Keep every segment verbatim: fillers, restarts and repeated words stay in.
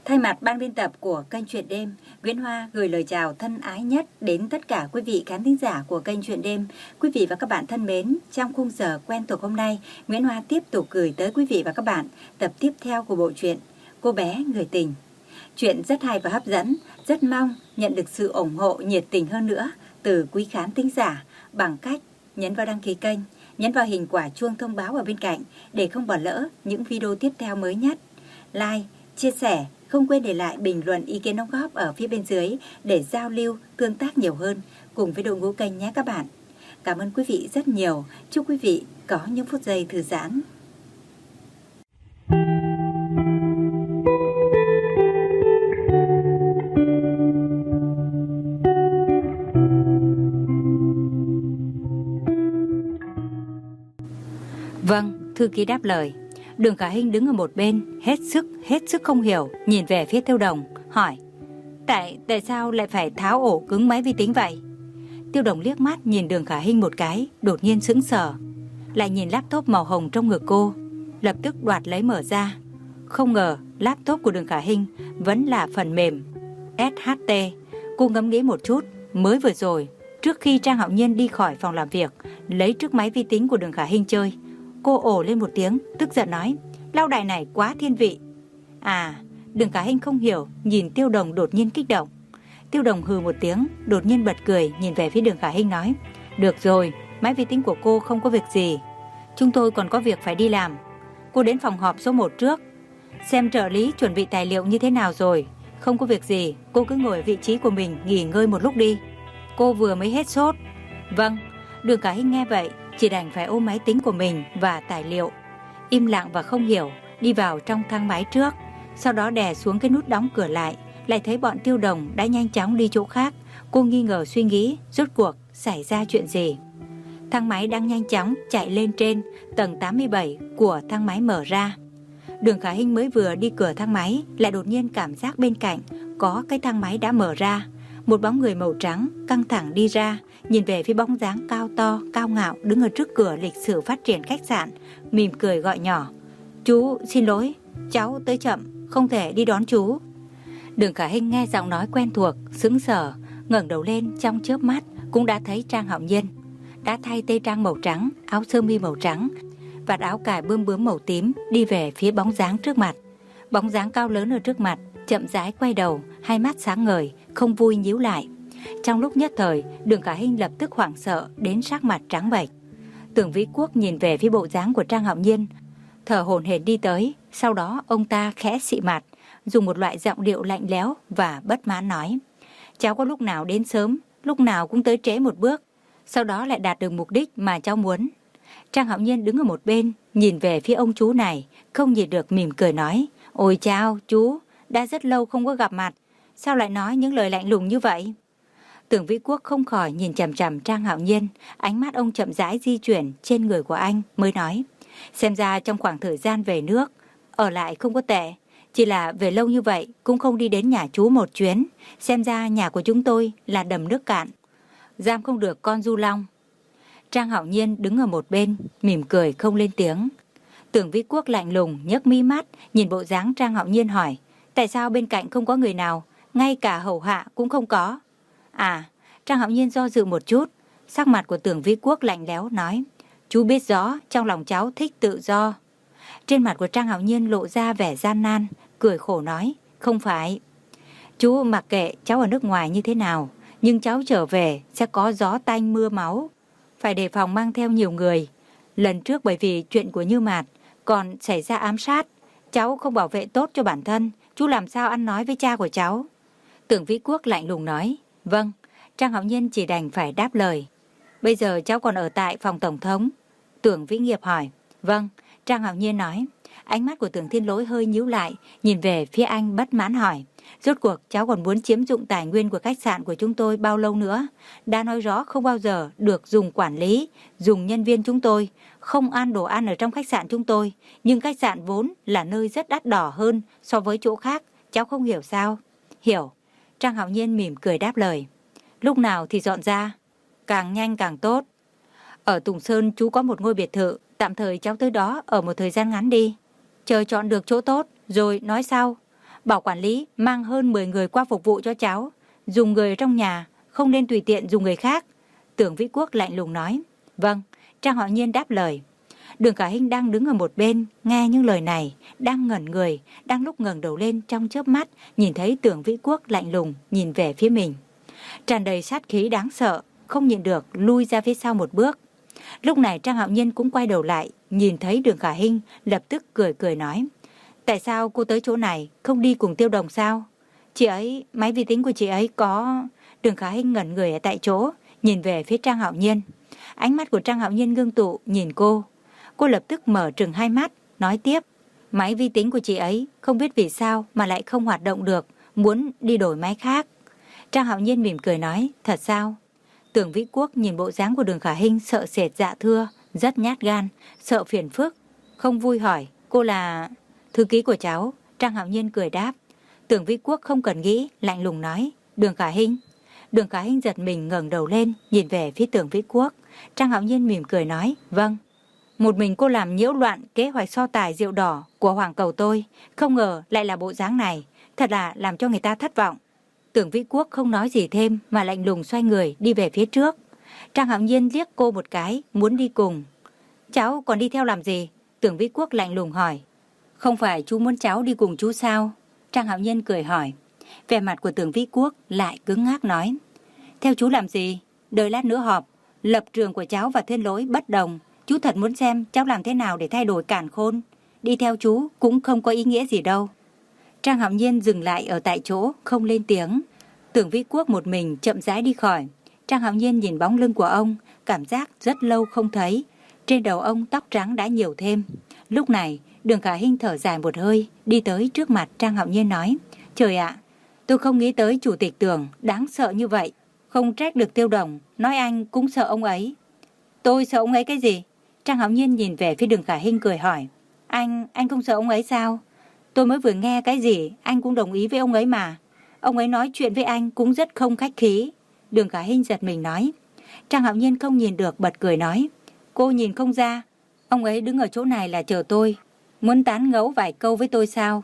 Thay mặt ban biên tập của kênh Chuyện Đêm, Nguyễn Hoa gửi lời chào thân ái nhất đến tất cả quý vị khán thính giả của kênh Chuyện Đêm. Quý vị và các bạn thân mến, trong khung giờ quen thuộc hôm nay, Nguyễn Hoa tiếp tục gửi tới quý vị và các bạn tập tiếp theo của bộ truyện Cô bé người tình. Chuyện rất hay và hấp dẫn, rất mong nhận được sự ủng hộ nhiệt tình hơn nữa từ quý khán thính giả bằng cách nhấn vào đăng ký kênh, nhấn vào hình quả chuông thông báo ở bên cạnh để không bỏ lỡ những video tiếp theo mới nhất. Like, chia sẻ, không quên để lại bình luận ý kiến đóng góp ở phía bên dưới để giao lưu, tương tác nhiều hơn cùng với đội ngũ kênh nhé các bạn. Cảm ơn quý vị rất nhiều. Chúc quý vị có những phút giây thư giãn. Vâng, thư ký đáp lời. Đường Khả Hinh đứng ở một bên, hết sức, hết sức không hiểu, nhìn về phía Tiêu Đồng, hỏi: Tại, tại sao lại phải tháo ổ cứng máy vi tính vậy? Tiêu Đồng liếc mắt nhìn Đường Khả Hinh một cái, đột nhiên sững sờ, lại nhìn laptop màu hồng trong ngực cô, lập tức đoạt lấy mở ra. Không ngờ laptop của Đường Khả Hinh vẫn là phần mềm ét hát tê. Cô ngẫm nghĩ một chút, mới vừa rồi, trước khi Trang Hạo Nhiên đi khỏi phòng làm việc, lấy chiếc máy vi tính của Đường Khả Hinh chơi. Cô ồ lên một tiếng, tức giận nói: Lao đài này quá thiên vị. À, Đường Khả Hinh không hiểu, nhìn Tiêu Đồng đột nhiên kích động. Tiêu Đồng hừ một tiếng, đột nhiên bật cười, nhìn về phía Đường Khả Hinh nói: Được rồi, máy vi tính của cô không có việc gì, chúng tôi còn có việc phải đi làm. Cô đến phòng họp số một trước, xem trợ lý chuẩn bị tài liệu như thế nào rồi. Không có việc gì, cô cứ ngồi ở vị trí của mình nghỉ ngơi một lúc đi. Cô vừa mới hết sốt. Vâng. Đường Khả Hinh nghe vậy, chỉ đành phải ôm máy tính của mình và tài liệu, im lặng và không hiểu, đi vào trong thang máy trước, sau đó đè xuống cái nút đóng cửa lại, lại thấy bọn Tiêu Đồng đã nhanh chóng đi chỗ khác. Cô nghi ngờ suy nghĩ, rốt cuộc xảy ra chuyện gì. Thang máy đang nhanh chóng chạy lên trên, tầng tám mươi bảy của thang máy mở ra. Đường Khả Hinh mới vừa đi cửa thang máy, lại đột nhiên cảm giác bên cạnh có cái thang máy đã mở ra. Một bóng người màu trắng căng thẳng đi ra, nhìn về phía bóng dáng cao to, cao ngạo đứng ở trước cửa lịch sử phát triển khách sạn, mỉm cười gọi nhỏ: Chú, xin lỗi, cháu tới chậm, không thể đi đón chú. Đường Khả Hinh nghe giọng nói quen thuộc, sững sờ, ngẩng đầu lên, trong chớp mắt cũng đã thấy Trang Hạo Nhiên đã thay tây trang màu trắng, áo sơ mi màu trắng, vạt áo cài bươm bướm màu tím, đi về phía bóng dáng trước mặt. Bóng dáng cao lớn ở trước mặt chậm rãi quay đầu, hai mắt sáng ngời, không vui nhíu lại. Trong lúc nhất thời, Đường Khả Hinh lập tức hoảng sợ đến sắc mặt trắng bệch. Tưởng Vĩ Quốc nhìn về phía bộ dáng của Trang Hạo Nhiên, thở hổn hển đi tới. Sau đó ông ta khẽ xị mặt, dùng một loại giọng điệu lạnh lẽo và bất mãn nói: Cháu có lúc nào đến sớm, lúc nào cũng tới trễ một bước, sau đó lại đạt được mục đích mà cháu muốn. Trang Hạo Nhiên đứng ở một bên, nhìn về phía ông chú này, không nhịn được mỉm cười nói: Ôi chao, chú, đã rất lâu không có gặp mặt, sao lại nói những lời lạnh lùng như vậy? Tưởng Vĩ Quốc không khỏi nhìn chằm chằm Trang Hạo Nhiên, ánh mắt ông chậm rãi di chuyển trên người của anh, mới nói: Xem ra trong khoảng thời gian về nước, ở lại không có tệ, chỉ là về lâu như vậy cũng không đi đến nhà chú một chuyến. Xem ra nhà của chúng tôi là đầm nước cạn, giam không được con du long. Trang Hạo Nhiên đứng ở một bên, mỉm cười không lên tiếng. Tưởng Vĩ Quốc lạnh lùng nhấc mi mắt, nhìn bộ dáng Trang Hạo Nhiên hỏi: Tại sao bên cạnh không có người nào, ngay cả hầu hạ cũng không có? À, Trang Hạo Nhiên do dự một chút, sắc mặt của Tưởng Vĩ Quốc lạnh lẽo nói: Chú biết rõ trong lòng cháu thích tự do. Trên mặt của Trang Hạo Nhiên lộ ra vẻ gian nan, cười khổ nói: Không phải, chú mặc kệ cháu ở nước ngoài như thế nào, nhưng cháu trở về sẽ có gió tanh mưa máu, phải đề phòng mang theo nhiều người. Lần trước bởi vì chuyện của Như Mạt còn xảy ra ám sát, cháu không bảo vệ tốt cho bản thân, chú làm sao ăn nói với cha của cháu? Tưởng Vĩ Quốc lạnh lùng nói: Vâng. Trang Hạo Nhiên chỉ đành phải đáp lời: Bây giờ cháu còn ở tại phòng tổng thống? Tưởng Vĩ Nghiệp hỏi. Vâng. Trang Hạo Nhiên nói. Ánh mắt của Tưởng Thiên Lỗi hơi nhíu lại, nhìn về phía anh bất mãn hỏi: Rốt cuộc cháu còn muốn chiếm dụng tài nguyên của khách sạn của chúng tôi bao lâu nữa? Đã nói rõ không bao giờ được dùng quản lý, dùng nhân viên chúng tôi, không ăn đồ ăn ở trong khách sạn chúng tôi. Nhưng khách sạn vốn là nơi rất đắt đỏ hơn so với chỗ khác, cháu không hiểu sao? Hiểu. Trang Hạo Nhiên mỉm cười đáp lời. Lúc nào thì dọn ra? Càng nhanh càng tốt. Ở Tùng Sơn chú có một ngôi biệt thự, tạm thời cháu tới đó ở một thời gian ngắn đi. Chờ chọn được chỗ tốt rồi nói sau. Bảo quản lý mang hơn mười người qua phục vụ cho cháu. Dùng người trong nhà, không nên tùy tiện dùng người khác. Tưởng Vĩ Quốc lạnh lùng nói. Vâng, Trang Hạo Nhiên đáp lời. Đường Khả Hinh đang đứng ở một bên, nghe những lời này, đang ngẩn người, đang lúc ngẩng đầu lên trong chớp mắt, nhìn thấy Tưởng Vĩ Quốc lạnh lùng, nhìn về phía mình. Tràn đầy sát khí đáng sợ, không nhịn được, lui ra phía sau một bước. Lúc này Trang Hạo Nhiên cũng quay đầu lại, nhìn thấy Đường Khả Hinh, lập tức cười cười nói. Tại sao cô tới chỗ này, không đi cùng Tiêu Đồng sao? Chị ấy, máy vi tính của chị ấy có... Đường Khả Hinh ngẩn người ở tại chỗ, nhìn về phía Trang Hạo Nhiên. Ánh mắt của Trang Hạo Nhiên ngưng tụ, nhìn cô. Cô lập tức mở trừng hai mắt, nói tiếp. Máy vi tính của chị ấy không biết vì sao mà lại không hoạt động được, muốn đi đổi máy khác. Trang Hạo Nhiên mỉm cười nói, thật sao? Tưởng Vĩ Quốc nhìn bộ dáng của Đường Khả Hinh sợ sệt dạ thưa, rất nhát gan, sợ phiền phức, không vui hỏi, cô là thư ký của cháu. Trang Hạo Nhiên cười đáp. Tưởng Vĩ Quốc không cần nghĩ, lạnh lùng nói, Đường Khả Hinh. Đường Khả Hinh giật mình ngẩng đầu lên, nhìn về phía Tưởng Vĩ Quốc. Trang Hạo Nhiên mỉm cười nói, vâng. Một mình cô làm nhiễu loạn kế hoạch so tài rượu đỏ của Hoàng Cầu tôi, không ngờ lại là bộ dáng này, thật là làm cho người ta thất vọng. Tưởng Vĩ Quốc không nói gì thêm mà lạnh lùng xoay người đi về phía trước. Trang Hạo Nhiên liếc cô một cái, muốn đi cùng. Cháu còn đi theo làm gì? Tưởng Vĩ Quốc lạnh lùng hỏi. Không phải chú muốn cháu đi cùng chú sao? Trang Hạo Nhiên cười hỏi. Vẻ mặt của Tưởng Vĩ Quốc lại cứng ngắc nói. Theo chú làm gì? Đợi lát nữa họp. Lập trường của cháu và Thiên Lỗi bất đồng. Chú thật muốn xem cháu làm thế nào để thay đổi càn khôn. Đi theo chú cũng không có ý nghĩa gì đâu. Trang Hạo Nhiên dừng lại ở tại chỗ, không lên tiếng. Tưởng Vĩ Quốc một mình chậm rãi đi khỏi. Trang Hạo Nhiên nhìn bóng lưng của ông, cảm giác rất lâu không thấy. Trên đầu ông tóc trắng đã nhiều thêm. Lúc này, Đường Khả Hinh thở dài một hơi, đi tới trước mặt Trang Hạo Nhiên nói. Trời ạ, tôi không nghĩ tới chủ tịch Tưởng đáng sợ như vậy. Không trách được Tiêu Đồng, nói anh cũng sợ ông ấy. Tôi sợ ông ấy cái gì? Trang Hạo Nhiên nhìn về phía Đường Khả Hinh cười hỏi. Anh, anh không sợ ông ấy sao? Tôi mới vừa nghe cái gì, anh cũng đồng ý với ông ấy mà. Ông ấy nói chuyện với anh cũng rất không khách khí. Đường Khả Hinh giật mình nói. Trang Hạo Nhiên không nhìn được bật cười nói. Cô nhìn không ra, ông ấy đứng ở chỗ này là chờ tôi. Muốn tán gẫu vài câu với tôi sao?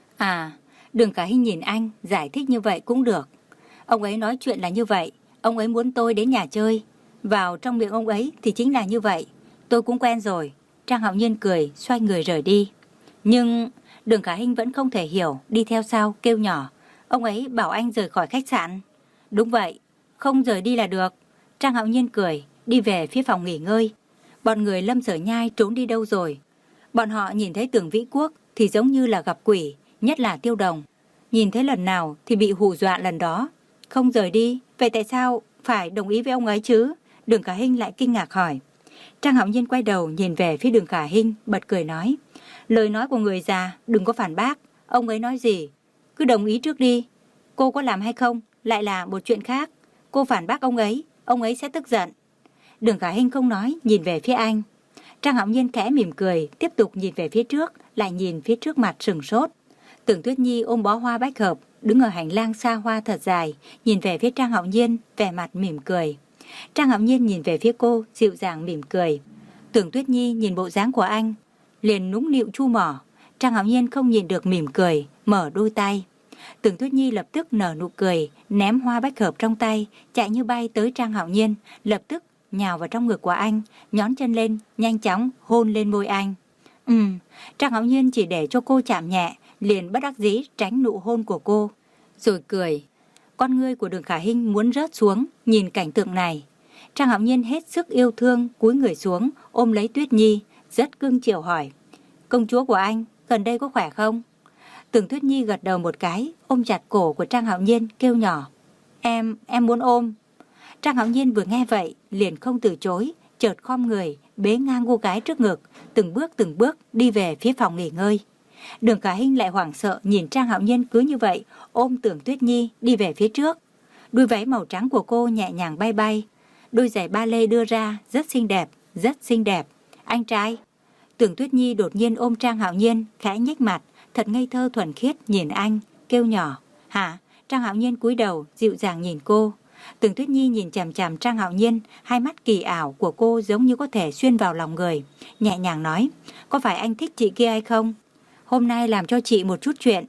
À, Đường Khả Hinh nhìn anh, giải thích như vậy cũng được. Ông ấy nói chuyện là như vậy, ông ấy muốn tôi đến nhà chơi. Vào trong miệng ông ấy thì chính là như vậy. Tôi cũng quen rồi. Trang Hạo Nhiên cười, xoay người rời đi. Nhưng Đường Khả Hinh vẫn không thể hiểu, đi theo sau, kêu nhỏ. Ông ấy bảo anh rời khỏi khách sạn. Đúng vậy, không rời đi là được. Trang Hạo Nhiên cười, đi về phía phòng nghỉ ngơi. Bọn người Lâm Sở Nhai trốn đi đâu rồi? Bọn họ nhìn thấy Tưởng Vĩ Quốc thì giống như là gặp quỷ, nhất là Tiêu Đồng. Nhìn thấy lần nào thì bị hù dọa lần đó. Không rời đi, vậy tại sao phải đồng ý với ông ấy chứ? Đường Khả Hinh lại kinh ngạc hỏi. Trang Hạo Nhiên quay đầu nhìn về phía Đường Khả Hinh, bật cười nói. Lời nói của người già, đừng có phản bác. Ông ấy nói gì? Cứ đồng ý trước đi. Cô có làm hay không, lại là một chuyện khác. Cô phản bác ông ấy, ông ấy sẽ tức giận. Đường Khả Hinh không nói, nhìn về phía anh. Trang Hạo Nhiên khẽ mỉm cười, tiếp tục nhìn về phía trước, lại nhìn phía trước mặt sừng sốt. Tưởng Tuyết Nhi ôm bó hoa bách hợp, đứng ở hành lang xa hoa thật dài, nhìn về phía Trang Hạo Nhiên, vẻ mặt mỉm cười. Trang Hạo Nhiên nhìn về phía cô, dịu dàng mỉm cười. Tưởng Tuyết Nhi nhìn bộ dáng của anh, liền nũng nịu chu mỏ. Trang Hạo Nhiên không nhìn được mỉm cười, mở đôi tay. Tưởng Tuyết Nhi lập tức nở nụ cười, ném hoa bách hợp trong tay, chạy như bay tới Trang Hạo Nhiên, lập tức nhào vào trong ngực của anh, nhón chân lên, nhanh chóng hôn lên môi anh. Ừm, Trang Hạo Nhiên chỉ để cho cô chạm nhẹ, liền bất đắc dĩ tránh nụ hôn của cô, rồi cười. Con ngươi của Đường Khả Hinh muốn rớt xuống, nhìn cảnh tượng này. Trang Hạo Nhiên hết sức yêu thương, cúi người xuống, ôm lấy Tuyết Nhi, rất cưng chiều hỏi. Công chúa của anh, gần đây có khỏe không? Tưởng Tuyết Nhi gật đầu một cái, ôm chặt cổ của Trang Hạo Nhiên, kêu nhỏ. Em, em muốn ôm. Trang Hạo Nhiên vừa nghe vậy, liền không từ chối, chợt khom người, bế ngang cô gái trước ngực, từng bước từng bước đi về phía phòng nghỉ ngơi. Đường Khả Hinh lại hoảng sợ nhìn Trang Hạo Nhiên cứ như vậy, ôm Tưởng Tuyết Nhi đi về phía trước. Đôi váy màu trắng của cô nhẹ nhàng bay bay, đôi giày ba lê đưa ra rất xinh đẹp, rất xinh đẹp. Anh trai. Tưởng Tuyết Nhi đột nhiên ôm Trang Hạo Nhiên, khẽ nhếch mặt, thật ngây thơ thuần khiết nhìn anh, kêu nhỏ. Hả? Trang Hạo Nhiên cúi đầu, dịu dàng nhìn cô. Tưởng Tuyết Nhi nhìn chằm chằm Trang Hạo Nhiên, hai mắt kỳ ảo của cô giống như có thể xuyên vào lòng người, nhẹ nhàng nói. Có phải anh thích chị kia hay không? Hôm nay làm cho chị một chút chuyện.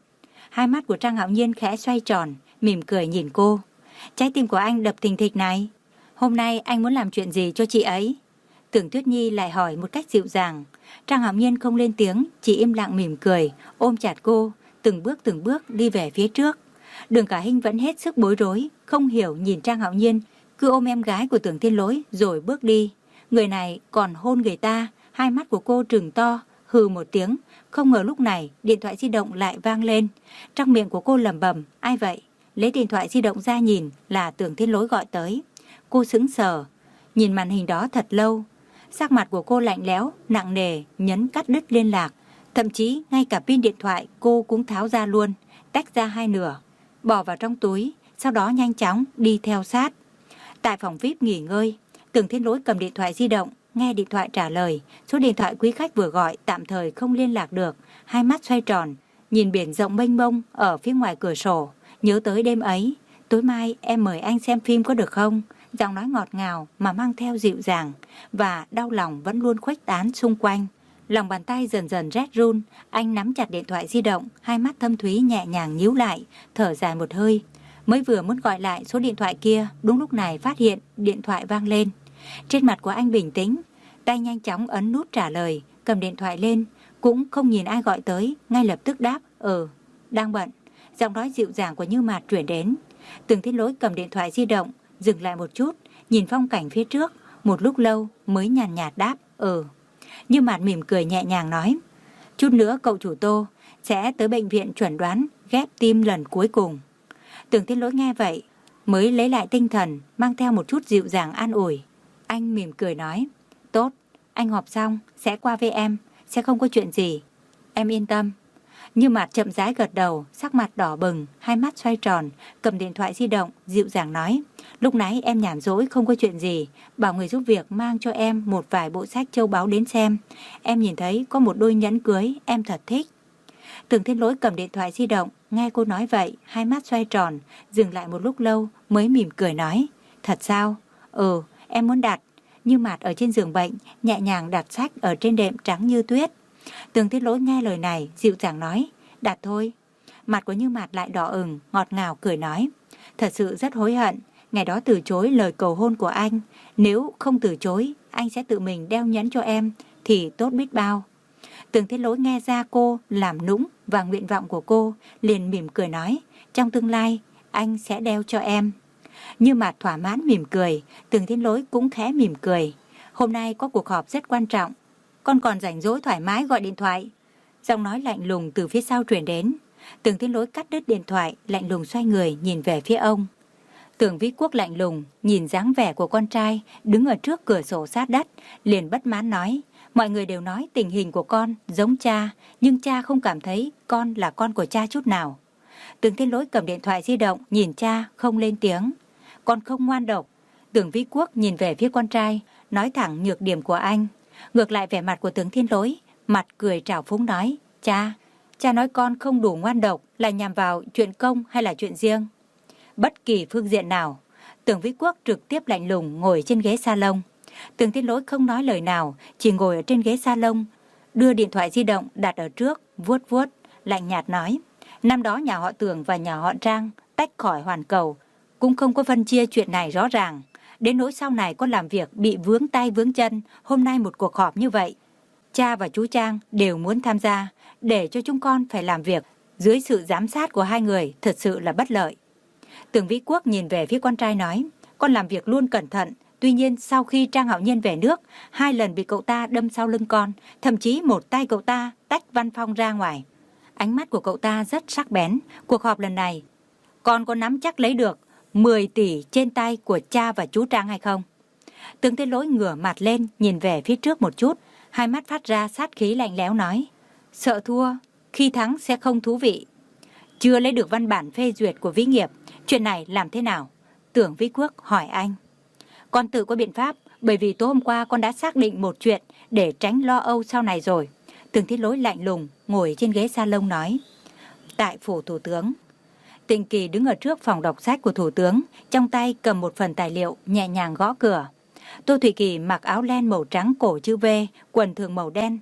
Hai mắt của Trang Hạo Nhiên khẽ xoay tròn, mỉm cười nhìn cô. Trái tim của anh đập thình thịch này. Hôm nay anh muốn làm chuyện gì cho chị ấy? Tưởng Tuyết Nhi lại hỏi một cách dịu dàng. Trang Hạo Nhiên không lên tiếng, chỉ im lặng mỉm cười, ôm chặt cô, từng bước từng bước đi về phía trước. Đường Khả Hinh vẫn hết sức bối rối, không hiểu nhìn Trang Hạo Nhiên, cứ ôm em gái của Tưởng Thiên Lỗi rồi bước đi. Người này còn hôn người ta, hai mắt của cô trừng to, hừ một tiếng. Không ngờ lúc này điện thoại di động lại vang lên. Trong miệng của cô lẩm bẩm, ai vậy? Lấy điện thoại di động ra nhìn là Tưởng Thiên Lỗi gọi tới. Cô sững sờ, nhìn màn hình đó thật lâu. Sắc mặt của cô lạnh lẽo, nặng nề, nhấn cắt đứt liên lạc. Thậm chí ngay cả pin điện thoại cô cũng tháo ra luôn, tách ra hai nửa, bỏ vào trong túi, sau đó nhanh chóng đi theo sát. Tại phòng vi ai pi nghỉ ngơi, Tưởng Thiên Lỗi cầm điện thoại di động, nghe điện thoại trả lời. Số điện thoại quý khách vừa gọi tạm thời không liên lạc được. Hai mắt xoay tròn, nhìn biển rộng mênh mông ở phía ngoài cửa sổ. Nhớ tới đêm ấy, tối mai em mời anh xem phim có được không? Giọng nói ngọt ngào mà mang theo dịu dàng, và đau lòng vẫn luôn khuếch tán xung quanh. Lòng bàn tay dần dần rét run, anh nắm chặt điện thoại di động, hai mắt thâm thúy nhẹ nhàng nhíu lại, thở dài một hơi. Mới vừa muốn gọi lại số điện thoại kia, đúng lúc này phát hiện điện thoại vang lên. Trên mặt của anh bình tĩnh, tay nhanh chóng ấn nút trả lời, cầm điện thoại lên, cũng không nhìn ai gọi tới, ngay lập tức đáp, ừ, đang bận. Giọng nói dịu dàng của Như Mạt chuyển đến. Tưởng Thiên Lỗi cầm điện thoại di động, dừng lại một chút, nhìn phong cảnh phía trước, một lúc lâu mới nhàn nhạt đáp, ừ. Như Mạt mỉm cười nhẹ nhàng nói, chút nữa cậu chủ Tô sẽ tới bệnh viện chuẩn đoán ghép tim lần cuối cùng. Tưởng Thiên Lỗi nghe vậy, mới lấy lại tinh thần, mang theo một chút dịu dàng an ủi. Anh mỉm cười nói, tốt, anh họp xong, sẽ qua với em, sẽ không có chuyện gì. Em yên tâm. Như Mạt chậm rãi gật đầu, sắc mặt đỏ bừng, hai mắt xoay tròn, cầm điện thoại di động, dịu dàng nói, lúc nãy em nhàn rỗi không có chuyện gì, bảo người giúp việc mang cho em một vài bộ sách châu báu đến xem. Em nhìn thấy có một đôi nhẫn cưới, em thật thích. Tưởng Thiên Lỗi cầm điện thoại di động, nghe cô nói vậy, hai mắt xoay tròn, dừng lại một lúc lâu mới mỉm cười nói, thật sao? Ừ, em muốn đặt. Như Mạt ở trên giường bệnh, nhẹ nhàng đặt sách ở trên đệm trắng như tuyết. Tưởng Thiên Lỗi nghe lời này, dịu dàng nói, đặt thôi. Mặt của Như Mạt lại đỏ ửng, ngọt ngào cười nói, thật sự rất hối hận, ngày đó từ chối lời cầu hôn của anh. Nếu không từ chối, anh sẽ tự mình đeo nhẫn cho em, thì tốt biết bao. Tưởng Thiên Lỗi nghe ra cô làm nũng và nguyện vọng của cô, liền mỉm cười nói, trong tương lai, anh sẽ đeo cho em. Như Mạt thỏa mãn mỉm cười, Tưởng Thiên Lỗi cũng khẽ mỉm cười. Hôm nay có cuộc họp rất quan trọng, con còn rảnh rỗi thoải mái gọi điện thoại. Giọng nói lạnh lùng từ phía sau truyền đến. Tưởng Thiên Lỗi cắt đứt điện thoại, lạnh lùng xoay người nhìn về phía ông. Tưởng Vĩ Quốc lạnh lùng nhìn dáng vẻ của con trai đứng ở trước cửa sổ sát đất, liền bất mãn nói, mọi người đều nói tình hình của con giống cha, nhưng cha không cảm thấy con là con của cha chút nào. Tưởng Thiên Lỗi cầm điện thoại di động nhìn cha không lên tiếng. Con không ngoan độc. Tưởng Vĩ Quốc nhìn về phía con trai, nói thẳng nhược điểm của anh. Ngược lại vẻ mặt của Tưởng Thiên Lỗi, mặt cười trào phúng nói, cha, cha nói con không đủ ngoan độc là nhằm vào chuyện công hay là chuyện riêng? Bất kỳ phương diện nào. Tưởng Vĩ Quốc trực tiếp lạnh lùng ngồi trên ghế salon. Tưởng Thiên Lỗi không nói lời nào, chỉ ngồi ở trên ghế salon, đưa điện thoại di động đặt ở trước, vuốt vuốt, lạnh nhạt nói, năm đó nhà họ Tưởng và nhà họ Trang tách khỏi hoàn cầu, cũng không có phân chia chuyện này rõ ràng. Đến nỗi sau này con làm việc bị vướng tay vướng chân, hôm nay một cuộc họp như vậy, cha và chú Trang đều muốn tham gia, để cho chúng con phải làm việc dưới sự giám sát của hai người, thật sự là bất lợi. Tưởng Vĩ Quốc nhìn về phía con trai nói, con làm việc luôn cẩn thận, tuy nhiên sau khi Trang Hạo Nhiên về nước, hai lần bị cậu ta đâm sau lưng con, thậm chí một tay cậu ta tách Văn Phong ra ngoài. Ánh mắt của cậu ta rất sắc bén, cuộc họp lần này, con có nắm chắc lấy được mười tỷ trên tay của cha và chú Trang hay không? Tưởng Thiên Lỗi ngửa mặt lên, nhìn về phía trước một chút, hai mắt phát ra sát khí lạnh lẽo nói, sợ thua, khi thắng sẽ không thú vị. Chưa lấy được văn bản phê duyệt của Vĩ Nghiệp, chuyện này làm thế nào? Tưởng Vĩ Quốc hỏi anh. Con tự có biện pháp, bởi vì tối hôm qua con đã xác định một chuyện để tránh lo âu sau này rồi. Tưởng Thiên Lỗi lạnh lùng ngồi trên ghế salon nói. Tại phủ thủ tướng, Tịnh Kỳ đứng ở trước phòng đọc sách của thủ tướng, trong tay cầm một phần tài liệu, nhẹ nhàng gõ cửa. Tô Thụy Kỳ mặc áo len màu trắng cổ chữ V, quần thường màu đen,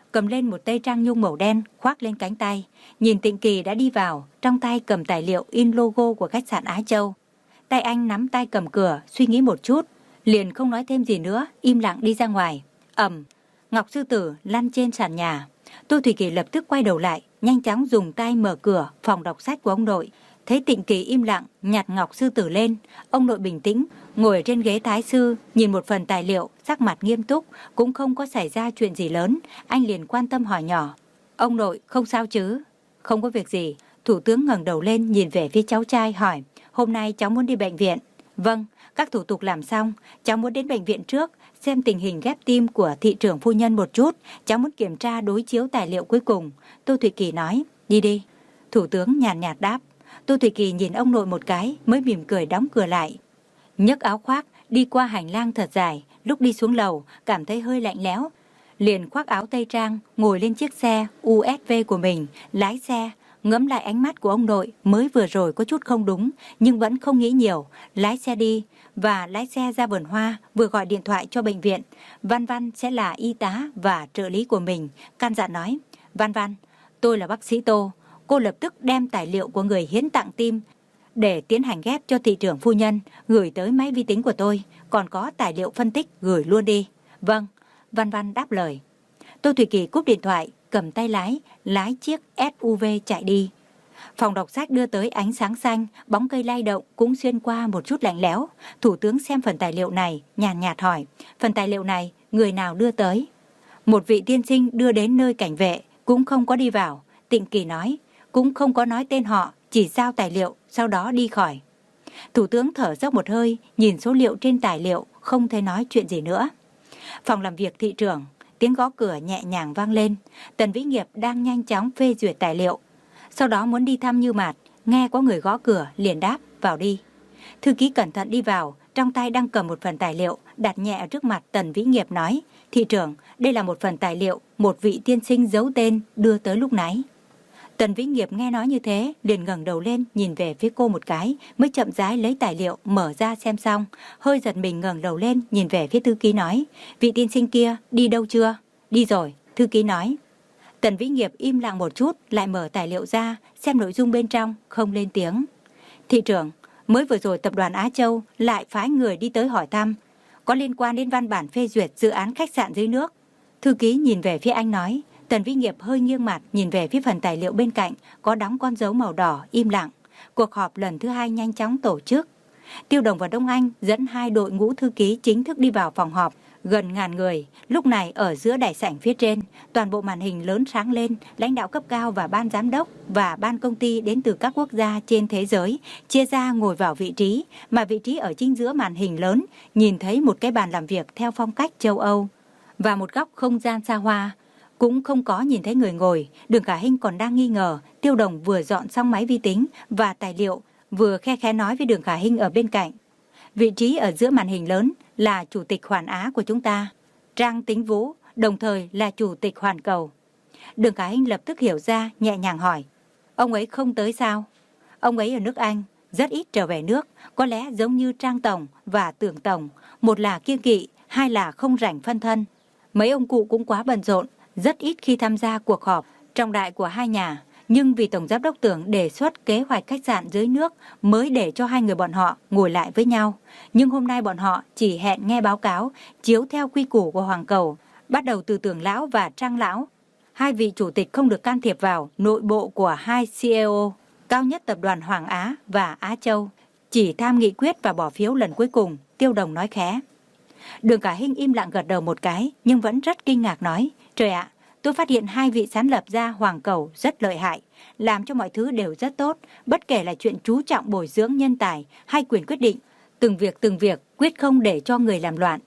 cầm lên một tây trang nhung màu đen khoác lên cánh tay. Nhìn Tịnh Kỳ đã đi vào, trong tay cầm tài liệu in logo của khách sạn Á Châu. Tay anh nắm tay cầm cửa, suy nghĩ một chút, liền không nói thêm gì nữa, im lặng đi ra ngoài. Ầm, Ngọc Sư Tử lăn trên sàn nhà. Tô Thủy Kỳ lập tức quay đầu lại, nhanh chóng dùng tay mở cửa phòng đọc sách của ông nội. Thấy Tịnh Kỳ im lặng, nhặt Ngọc Sư Tử lên. Ông nội bình tĩnh, ngồi trên ghế thái sư, nhìn một phần tài liệu, sắc mặt nghiêm túc, cũng không có xảy ra chuyện gì lớn. Anh liền quan tâm hỏi nhỏ, ông nội không sao chứ? Không có việc gì. Thủ tướng ngẩng đầu lên nhìn về phía cháu trai hỏi, hôm nay cháu muốn đi bệnh viện. Vâng, các thủ tục làm xong, cháu muốn đến bệnh viện trước, xem tình hình ghép tim của thị trưởng phu nhân một chút, cháu muốn kiểm tra đối chiếu tài liệu cuối cùng. Tô Thủy Kỳ nói, đi đi. Thủ tướng nhàn nhạt đáp. Tô Thủy Kỳ nhìn ông nội một cái, mới mỉm cười đóng cửa lại. Nhấc áo khoác, đi qua hành lang thật dài, lúc đi xuống lầu, cảm thấy hơi lạnh lẽo. Liền khoác áo tây trang, ngồi lên chiếc xe u ét vê của mình, lái xe, ngẫm lại ánh mắt của ông nội mới vừa rồi có chút không đúng, nhưng vẫn không nghĩ nhiều, lái xe đi, và lái xe ra vườn hoa, vừa gọi điện thoại cho bệnh viện. Văn Văn sẽ là y tá và trợ lý của mình, căn dặn nói, Văn Văn, tôi là bác sĩ Tô, cô lập tức đem tài liệu của người hiến tặng tim để tiến hành ghép cho thị trưởng phu nhân, gửi tới máy vi tính của tôi, còn có tài liệu phân tích gửi luôn đi. Vâng, Văn Văn đáp lời. Tô Thủy Kỳ cúp điện thoại, cầm tay lái, lái chiếc ét u vê chạy đi. Phòng đọc sách đưa tới ánh sáng xanh, bóng cây lay động cũng xuyên qua một chút lạnh lẽo. Thủ tướng xem phần tài liệu này, nhàn nhạt hỏi, phần tài liệu này người nào đưa tới? Một vị tiên sinh đưa đến nơi cảnh vệ, cũng không có đi vào. Tịnh Kỳ nói, cũng không có nói tên họ, chỉ giao tài liệu, sau đó đi khỏi. Thủ tướng thở dốc một hơi, nhìn số liệu trên tài liệu, không thể nói chuyện gì nữa. Phòng làm việc thị trưởng, tiếng gõ cửa nhẹ nhàng vang lên. Tần Vĩ Nghiệp đang nhanh chóng phê duyệt tài liệu. Sau đó muốn đi thăm Như Mạt, nghe có người gõ cửa, liền đáp, vào đi. Thư ký cẩn thận đi vào, trong tay đang cầm một phần tài liệu, đặt nhẹ ở trước mặt. Tần Vĩ Nghiệp nói, thị trưởng, đây là một phần tài liệu, một vị tiên sinh giấu tên đưa tới lúc nãy. Tần Vĩ Nghiệp nghe nói như thế, liền ngẩng đầu lên, nhìn về phía cô một cái, mới chậm rãi lấy tài liệu, mở ra xem xong, hơi giật mình ngẩng đầu lên, nhìn về phía thư ký nói, vị tiên sinh kia, đi đâu chưa? Đi rồi, thư ký nói. Tần Vĩ Nghiệp im lặng một chút, lại mở tài liệu ra, xem nội dung bên trong, không lên tiếng. Thị trưởng, mới vừa rồi tập đoàn Á Châu lại phái người đi tới hỏi thăm, có liên quan đến văn bản phê duyệt dự án khách sạn dưới nước. Thư ký nhìn về phía anh nói. Tần Vĩ Nghiệp hơi nghiêng mặt nhìn về phía phần tài liệu bên cạnh, có đóng con dấu màu đỏ, im lặng. Cuộc họp lần thứ hai nhanh chóng tổ chức. Tiêu Đồng và Đông Anh dẫn hai đội ngũ thư ký chính thức đi vào phòng họp, gần ngàn người. Lúc này ở giữa đại sảnh phía trên, toàn bộ màn hình lớn sáng lên, lãnh đạo cấp cao và ban giám đốc và ban công ty đến từ các quốc gia trên thế giới chia ra ngồi vào vị trí, mà vị trí ở chính giữa màn hình lớn nhìn thấy một cái bàn làm việc theo phong cách châu Âu và một góc không gian xa hoa. Cũng không có nhìn thấy người ngồi. Đường Khả Hinh còn đang nghi ngờ. Tiêu Đồng vừa dọn xong máy vi tính và tài liệu, vừa khe khẽ nói với Đường Khả Hinh ở bên cạnh. Vị trí ở giữa màn hình lớn là chủ tịch Hoàn Á của chúng ta, Trang Tính Vũ, đồng thời là chủ tịch Hoàn Cầu. Đường Khả Hinh lập tức hiểu ra, nhẹ nhàng hỏi, ông ấy không tới sao? Ông ấy ở nước Anh, rất ít trở về nước, có lẽ giống như Trang Tổng và Tưởng Tổng, một là kiêng kỵ, hai là không rảnh phân thân. Mấy ông cụ cũng quá bận rộn, rất ít khi tham gia cuộc họp trọng đại của hai nhà, nhưng vì Tổng Giám đốc Tưởng đề xuất kế hoạch khách sạn dưới nước mới để cho hai người bọn họ ngồi lại với nhau. Nhưng hôm nay bọn họ chỉ hẹn nghe báo cáo, chiếu theo quy củ của Hoàng Cầu, bắt đầu từ Tưởng Lão và Trang Lão. Hai vị chủ tịch không được can thiệp vào nội bộ của hai xê e ô cao nhất tập đoàn Hoàng Á và Á Châu, chỉ tham nghị quyết và bỏ phiếu lần cuối cùng, Tiêu Đồng nói khẽ. Đường Khả Hinh im lặng gật đầu một cái, nhưng vẫn rất kinh ngạc nói, trời ạ, tôi phát hiện hai vị sáng lập ra Hoàng Cầu rất lợi hại, làm cho mọi thứ đều rất tốt, bất kể là chuyện chú trọng bồi dưỡng nhân tài hay quyền quyết định, từng việc từng việc quyết không để cho người làm loạn.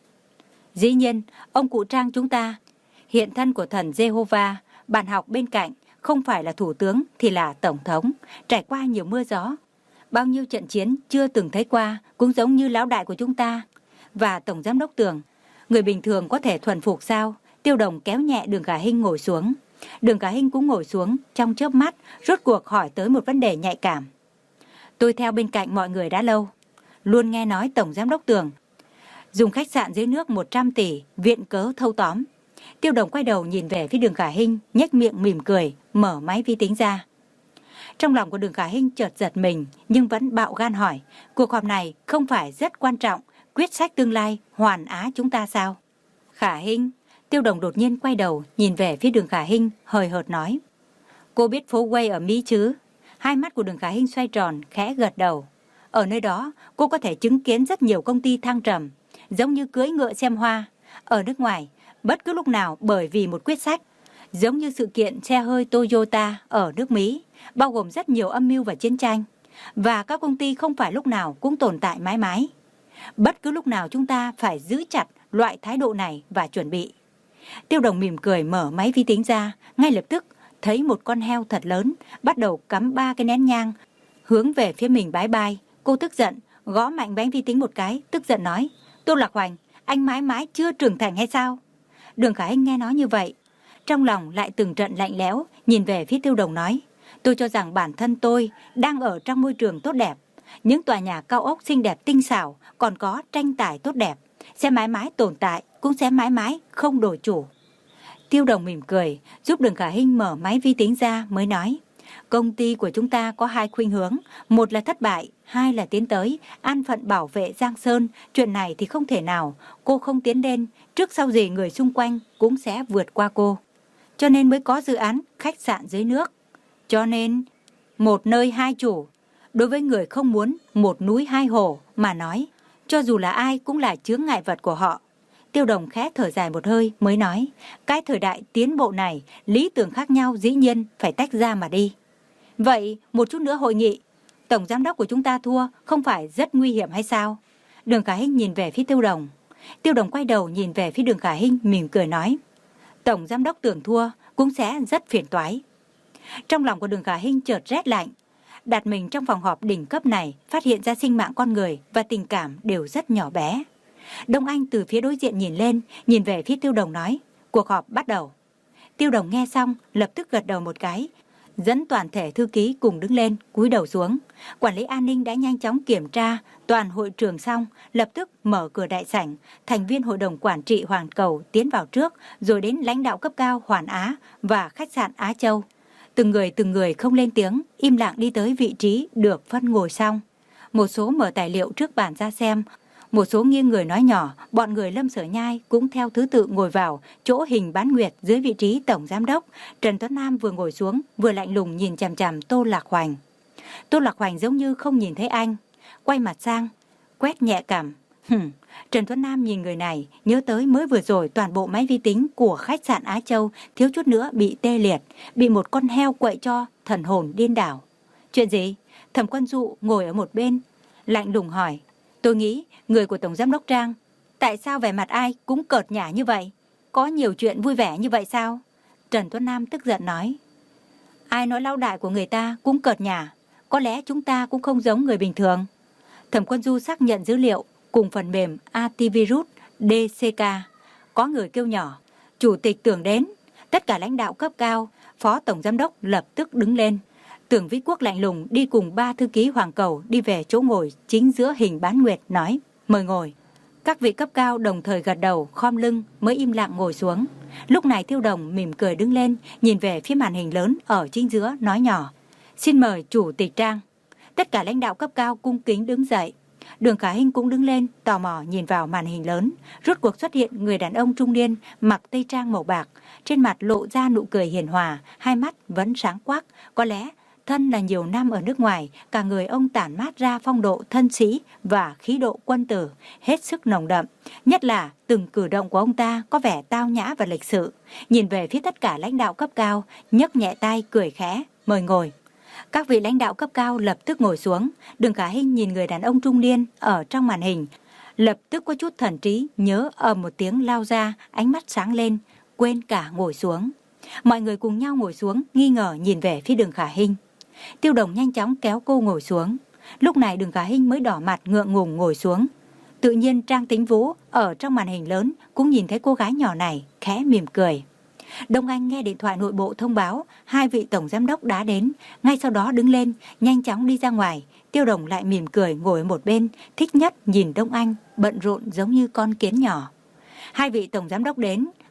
Dĩ nhiên, ông cụ Trang chúng ta, hiện thân của thần Jehovah, bàn học bên cạnh, không phải là thủ tướng thì là tổng thống, trải qua nhiều mưa gió, bao nhiêu trận chiến chưa từng thấy qua, cũng giống như lão đại của chúng ta và Tổng Giám đốc Tường. Người bình thường có thể thuần phục sao? Tiêu Đồng kéo nhẹ Đường Khả Hinh ngồi xuống. Đường Khả Hinh cũng ngồi xuống, trong chớp mắt, rốt cuộc hỏi tới một vấn đề nhạy cảm. Tôi theo bên cạnh mọi người đã lâu, luôn nghe nói Tổng Giám đốc Tường dùng khách sạn dưới nước một trăm tỷ, viện cớ thâu tóm. Tiêu Đồng quay đầu nhìn về phía Đường Khả Hinh, nhếch miệng mỉm cười, mở máy vi tính ra. Trong lòng của Đường Khả Hinh chợt giật mình, nhưng vẫn bạo gan hỏi, cuộc họp này không phải rất quan trọng, quyết sách tương lai Hoàn Á chúng ta sao? Khả Hinh, Tiêu Đồng đột nhiên quay đầu, nhìn về phía Đường Khả Hinh, hời hợt nói. Cô biết phố Wayne ở Mỹ chứ? Hai mắt của Đường Khả Hinh xoay tròn, khẽ gật đầu. Ở nơi đó, cô có thể chứng kiến rất nhiều công ty thăng trầm, giống như cưỡi ngựa xem hoa. Ở nước ngoài, bất cứ lúc nào bởi vì một quyết sách, giống như sự kiện xe hơi Toyota ở nước Mỹ, bao gồm rất nhiều âm mưu và chiến tranh. Và các công ty không phải lúc nào cũng tồn tại mãi mãi. Bất cứ lúc nào chúng ta phải giữ chặt loại thái độ này và chuẩn bị. Tiêu Đồng mỉm cười mở máy vi tính ra, ngay lập tức thấy một con heo thật lớn bắt đầu cắm ba cái nén nhang hướng về phía mình bái bai. Cô tức giận gõ mạnh máy vi tính một cái, tức giận nói, Tô Lạc Hoành, anh mãi mãi chưa trưởng thành hay sao? Đường Khả Hinh nghe nói như vậy, trong lòng lại từng trận lạnh lẽo, nhìn về phía Tiêu Đồng nói, tôi cho rằng bản thân tôi đang ở trong môi trường tốt đẹp, những tòa nhà cao ốc xinh đẹp tinh xảo, còn có tranh tài tốt đẹp, sẽ mãi mãi tồn tại, cũng sẽ mãi mãi không đổi chủ. Tiêu Đồng mỉm cười, giúp Đường Khả Hinh mở máy vi tính ra mới nói, công ty của chúng ta có hai khuynh hướng, một là thất bại, hai là tiến tới, an phận bảo vệ Giang Sơn, chuyện này thì không thể nào, cô không tiến lên, trước sau gì người xung quanh cũng sẽ vượt qua cô. Cho nên mới có dự án khách sạn dưới nước. Cho nên, một nơi hai chủ, đối với người không muốn một núi hai hồ mà nói, cho dù là ai cũng là chướng ngại vật của họ. Tiêu Đồng khẽ thở dài một hơi mới nói, cái thời đại tiến bộ này, lý tưởng khác nhau dĩ nhiên phải tách ra mà đi. Vậy, một chút nữa hội nghị, tổng giám đốc của chúng ta thua không phải rất nguy hiểm hay sao? Đường Khả Hinh nhìn về phía Tiêu Đồng. Tiêu Đồng quay đầu nhìn về phía Đường Khả Hinh mỉm cười nói, tổng giám đốc tưởng thua cũng sẽ rất phiền toái. Trong lòng của Đường Khả Hinh chợt rét lạnh. Đặt mình trong phòng họp đỉnh cấp này, phát hiện ra sinh mạng con người và tình cảm đều rất nhỏ bé. Đông Anh từ phía đối diện nhìn lên, nhìn về phía Tiêu Đồng nói, cuộc họp bắt đầu. Tiêu Đồng nghe xong, lập tức gật đầu một cái, dẫn toàn thể thư ký cùng đứng lên, cúi đầu xuống. Quản lý an ninh đã nhanh chóng kiểm tra toàn hội trường xong, lập tức mở cửa đại sảnh, thành viên hội đồng quản trị Hoàn Cầu tiến vào trước, rồi đến lãnh đạo cấp cao Hoàn Á và khách sạn Á Châu. Từng người từng người không lên tiếng, im lặng đi tới vị trí được phân ngồi xong. Một số mở tài liệu trước bàn ra xem, một số nghiêng người nói nhỏ, bọn người Lâm Sở Nhai cũng theo thứ tự ngồi vào chỗ hình bán nguyệt dưới vị trí tổng giám đốc. Trần Tuấn Nam vừa ngồi xuống, vừa lạnh lùng nhìn chằm chằm Tô Lạc Hoành. Tô Lạc Hoành giống như không nhìn thấy anh, quay mặt sang, quét nhẹ cằm. Hừm, Trần Tuấn Nam nhìn người này, nhớ tới mới vừa rồi toàn bộ máy vi tính của khách sạn Á Châu thiếu chút nữa bị tê liệt, bị một con heo quậy cho thần hồn điên đảo. Chuyện gì? Thẩm Quân Dụ ngồi ở một bên, lạnh lùng hỏi. Tôi nghĩ người của Tổng Giám đốc Trang, tại sao vẻ mặt ai cũng cợt nhả như vậy? Có nhiều chuyện vui vẻ như vậy sao? Trần Tuấn Nam tức giận nói. Ai nói lão đại của người ta cũng cợt nhả, có lẽ chúng ta cũng không giống người bình thường. Thẩm Quân Du xác nhận dữ liệu cùng phần mềm antivirus đê xê ca. Có người kêu nhỏ, chủ tịch Tưởng đến. Tất cả lãnh đạo cấp cao, phó tổng giám đốc lập tức đứng lên. Tưởng Vĩ Quốc lạnh lùng đi cùng ba thư ký Hoàng Cầu đi về chỗ ngồi chính giữa hình bán nguyệt nói, mời ngồi. Các vị cấp cao đồng thời gật đầu, khom lưng mới im lặng ngồi xuống. Lúc này Tiêu Đồng mỉm cười đứng lên, nhìn về phía màn hình lớn ở chính giữa nói nhỏ, xin mời chủ tịch Trang. Tất cả lãnh đạo cấp cao cung kính đứng dậy. Đường Khả Hinh cũng đứng lên, tò mò nhìn vào màn hình lớn. Rốt cuộc xuất hiện người đàn ông trung niên mặc tây trang màu bạc, trên mặt lộ ra nụ cười hiền hòa, hai mắt vẫn sáng quắc. Có lẽ thân là nhiều năm ở nước ngoài, cả người ông tản mát ra phong độ thân sĩ và khí độ quân tử hết sức nồng đậm. Nhất là từng cử động của ông ta có vẻ tao nhã và lịch sự. Nhìn về phía tất cả lãnh đạo cấp cao, nhấc nhẹ tay cười khẽ, mời ngồi. Các vị lãnh đạo cấp cao lập tức ngồi xuống. Đường Khả Hinh nhìn người đàn ông trung niên ở trong màn hình, lập tức có chút thần trí, nhớ ầm một tiếng lao ra, ánh mắt sáng lên, quên cả ngồi xuống. Mọi người cùng nhau ngồi xuống, nghi ngờ nhìn về phía Đường Khả Hinh. Tiêu Đồng nhanh chóng kéo cô ngồi xuống. Lúc này Đường Khả Hinh mới đỏ mặt ngượng ngùng ngồi xuống. Tự nhiên Trang Tính Vũ ở trong màn hình lớn cũng nhìn thấy cô gái nhỏ này, khẽ mỉm cười. Đông Anh nghe điện thoại nội bộ thông báo hai vị tổng giám đốc đã đến, ngay sau đó đứng lên, nhanh chóng đi ra ngoài. Tiêu Đồng lại mỉm cười ngồi ở một bên, thích nhất nhìn Đông Anh bận rộn giống như con kiến nhỏ. Hai vị tổng giám đốc đến,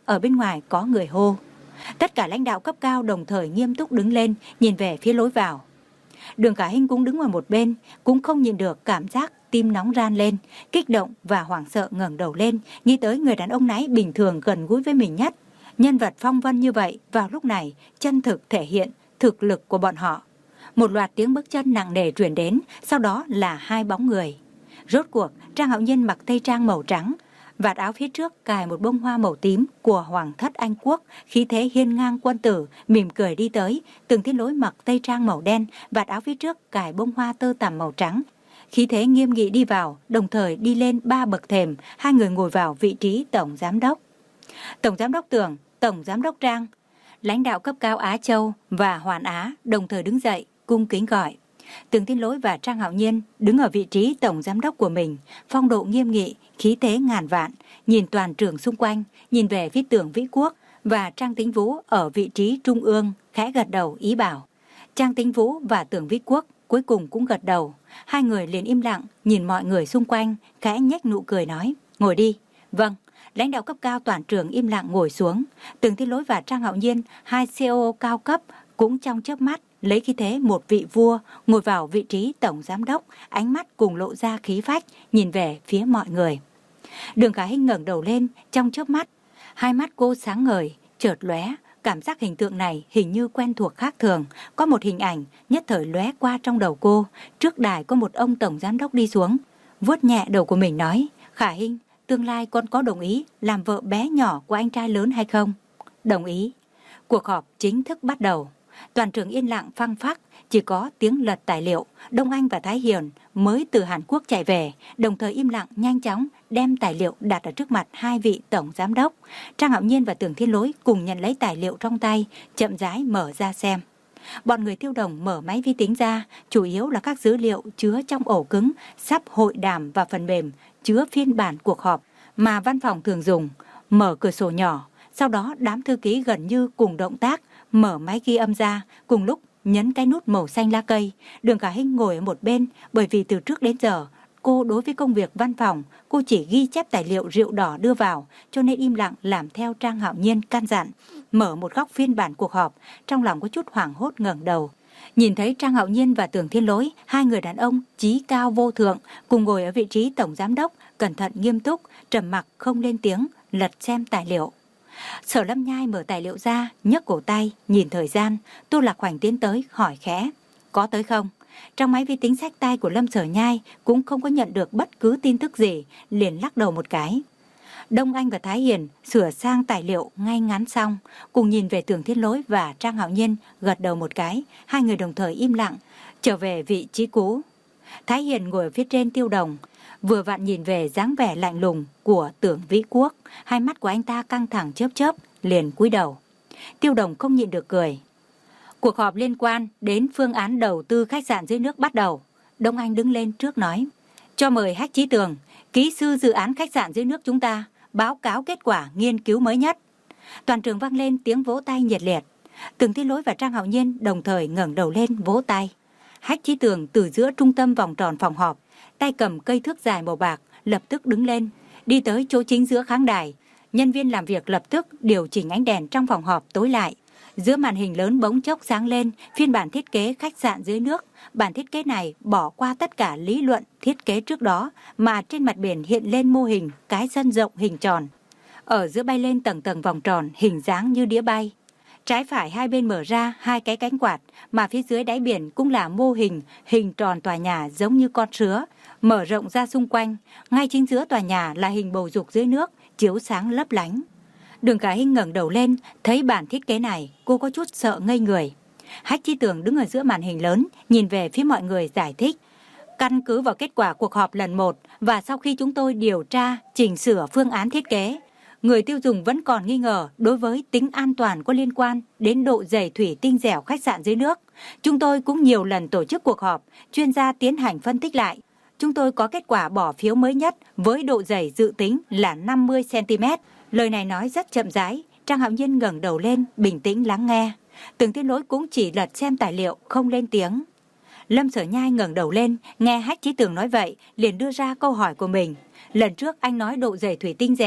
ở bên ngoài có người hô. Tất cả lãnh đạo cấp cao đồng thời nghiêm túc đứng lên, nhìn về phía lối vào. Đường Khả Hinh cũng đứng ở một bên, cũng không nhìn được, cảm giác tim nóng ran lên, kích động và hoảng sợ ngẩng đầu lên, nghĩ tới người đàn ông nãy bình thường gần gũi với mình nhất. Nhân vật phong vân như vậy vào lúc này chân thực thể hiện thực lực của bọn họ. Một loạt tiếng bước chân nặng nề truyền đến, sau đó là hai bóng người. Rốt cuộc, Trang Hạo Nhiên mặc tây trang màu trắng, vạt áo phía trước cài một bông hoa màu tím của Hoàng thất Anh Quốc, khí thế hiên ngang quân tử, mỉm cười đi tới. Từng Thiên Lỗi mặc tây trang màu đen, vạt áo phía trước cài bông hoa tơ tằm màu trắng, khí thế nghiêm nghị đi vào, đồng thời đi lên ba bậc thềm, hai người ngồi vào vị trí tổng giám đốc. Tổng giám đốc Tưởng, tổng giám đốc Trang, lãnh đạo cấp cao Á Châu và Hoàn Á đồng thời đứng dậy, cung kính gọi. Tưởng Thiên Lỗi và Trang Hạo Nhiên đứng ở vị trí tổng giám đốc của mình, phong độ nghiêm nghị, khí thế ngàn vạn, nhìn toàn trường xung quanh, nhìn về phía Tưởng Vĩ Quốc và Trang Tĩnh Vũ ở vị trí trung ương, khẽ gật đầu ý bảo. Trang Tĩnh Vũ và Tưởng Vĩ Quốc cuối cùng cũng gật đầu. Hai người liền im lặng, nhìn mọi người xung quanh, khẽ nhếch nụ cười nói, ngồi đi. Vâng. Lãnh đạo cấp cao toàn trường im lặng ngồi xuống. Tưởng Thiên Lỗi và Trang Hạo Nhiên, hai xê e ô cao cấp, cũng trong chớp mắt lấy khí thế một vị vua ngồi vào vị trí tổng giám đốc, ánh mắt cùng lộ ra khí phách, nhìn về phía mọi người. Đường Khả Hinh ngẩng đầu lên, trong chớp mắt, hai mắt cô sáng ngời, chợt lóe, cảm giác hình tượng này hình như quen thuộc khác thường. Có một hình ảnh nhất thời lóe qua trong đầu cô. Trước đài có một ông tổng giám đốc đi xuống, vuốt nhẹ đầu của mình nói, Khả Hinh, tương lai con có đồng ý làm vợ bé nhỏ của anh trai lớn hay không? Đồng ý. Cuộc họp chính thức bắt đầu. Toàn trường yên lặng phăng phắc, chỉ có tiếng lật tài liệu. Đông Anh và Thái Hiền mới từ Hàn Quốc chạy về, đồng thời im lặng nhanh chóng đem tài liệu đặt ở trước mặt hai vị tổng giám đốc. Trang Hạo Nhiên và Tưởng Thiên Lỗi cùng nhận lấy tài liệu trong tay, chậm rãi mở ra xem. Bọn người Tiêu Đồng mở máy vi tính ra, chủ yếu là các dữ liệu chứa trong ổ cứng, sắp hội đàm và phần mềm chứa phiên bản cuộc họp mà văn phòng thường dùng. Mở cửa sổ nhỏ, sau đó đám thư ký gần như cùng động tác mở máy ghi âm ra, cùng lúc nhấn cái nút màu xanh lá cây. Đường Khả Hinh ngồi ở một bên, bởi vì từ trước đến giờ cô đối với công việc văn phòng, cô chỉ ghi chép tài liệu rượu đỏ đưa vào, cho nên im lặng làm theo Trang Hạo Nhiên căn dặn. Mở một góc phiên bản cuộc họp, trong lòng có chút hoảng hốt ngẩng đầu. Nhìn thấy Trang Hạo Nhiên và Tưởng Thiên Lỗi, hai người đàn ông chí cao vô thượng, cùng ngồi ở vị trí tổng giám đốc, cẩn thận nghiêm túc, trầm mặc không lên tiếng, lật xem tài liệu. Sở Lâm Nhai mở tài liệu ra, nhấc cổ tay, nhìn thời gian. Tô Lạc Hoành tiến tới, hỏi khẽ, có tới không? Trong máy vi tính xách tay của Lâm Sở Nhai cũng không có nhận được bất cứ tin tức gì, liền lắc đầu một cái. Đông Anh và Thái Hiền sửa sang tài liệu ngay ngắn xong, cùng nhìn về Tưởng Thiên Lỗi và Trang Hạo Nhiên, gật đầu một cái, hai người đồng thời im lặng, trở về vị trí cũ. Thái Hiền ngồi ở phía trên Tiêu Đồng, vừa vặn nhìn về dáng vẻ lạnh lùng của Tưởng Vĩ Quốc, hai mắt của anh ta căng thẳng chớp chớp, liền cúi đầu. Tiêu Đồng không nhịn được cười. Cuộc họp liên quan đến phương án đầu tư khách sạn dưới nước bắt đầu. Đông Anh đứng lên trước nói, cho mời Hách Chí Tường, kỹ sư dự án khách sạn dưới nước chúng ta, báo cáo kết quả nghiên cứu mới nhất. Toàn trường vang lên tiếng vỗ tay nhiệt liệt. Tưởng Thiên Lỗi và Trang Hạo Nhiên đồng thời ngẩng đầu lên vỗ tay. Hách Chí Tường từ giữa trung tâm vòng tròn phòng họp, tay cầm cây thước dài màu bạc, lập tức đứng lên, đi tới chỗ chính giữa khán đài. Nhân viên làm việc lập tức điều chỉnh ánh đèn trong phòng họp tối lại. Giữa màn hình lớn bỗng chốc sáng lên phiên bản thiết kế khách sạn dưới nước. Bản thiết kế này bỏ qua tất cả lý luận thiết kế trước đó, mà trên mặt biển hiện lên mô hình cái sân rộng hình tròn. Ở giữa bay lên tầng tầng vòng tròn hình dáng như đĩa bay. Trái phải hai bên mở ra hai cái cánh quạt, mà phía dưới đáy biển cũng là mô hình hình tròn tòa nhà giống như con sứa, mở rộng ra xung quanh. Ngay chính giữa tòa nhà là hình bầu dục dưới nước, chiếu sáng lấp lánh. Đường Khả Hinh ngẩng đầu lên, thấy bản thiết kế này, cô có chút sợ ngây người. Hách Chí Tường đứng ở giữa màn hình lớn, nhìn về phía mọi người giải thích. Căn cứ vào kết quả cuộc họp lần một và sau khi chúng tôi điều tra, chỉnh sửa phương án thiết kế, người tiêu dùng vẫn còn nghi ngờ đối với tính an toàn có liên quan đến độ dày thủy tinh dẻo khách sạn dưới nước. Chúng tôi cũng nhiều lần tổ chức cuộc họp, chuyên gia tiến hành phân tích lại. Chúng tôi có kết quả bỏ phiếu mới nhất với độ dày dự tính là năm mươi xăng ti mét. Lời này nói rất chậm rãi, Trang Hạo Nhiên ngẩng đầu lên, bình tĩnh lắng nghe. Tưởng Thiên Lỗi cũng chỉ lật xem tài liệu, không lên tiếng. Lâm Sở Nhai ngẩng đầu lên, nghe Hách Chí Tường nói vậy, liền đưa ra câu hỏi của mình. Lần trước anh nói độ dày thủy tinh dẻo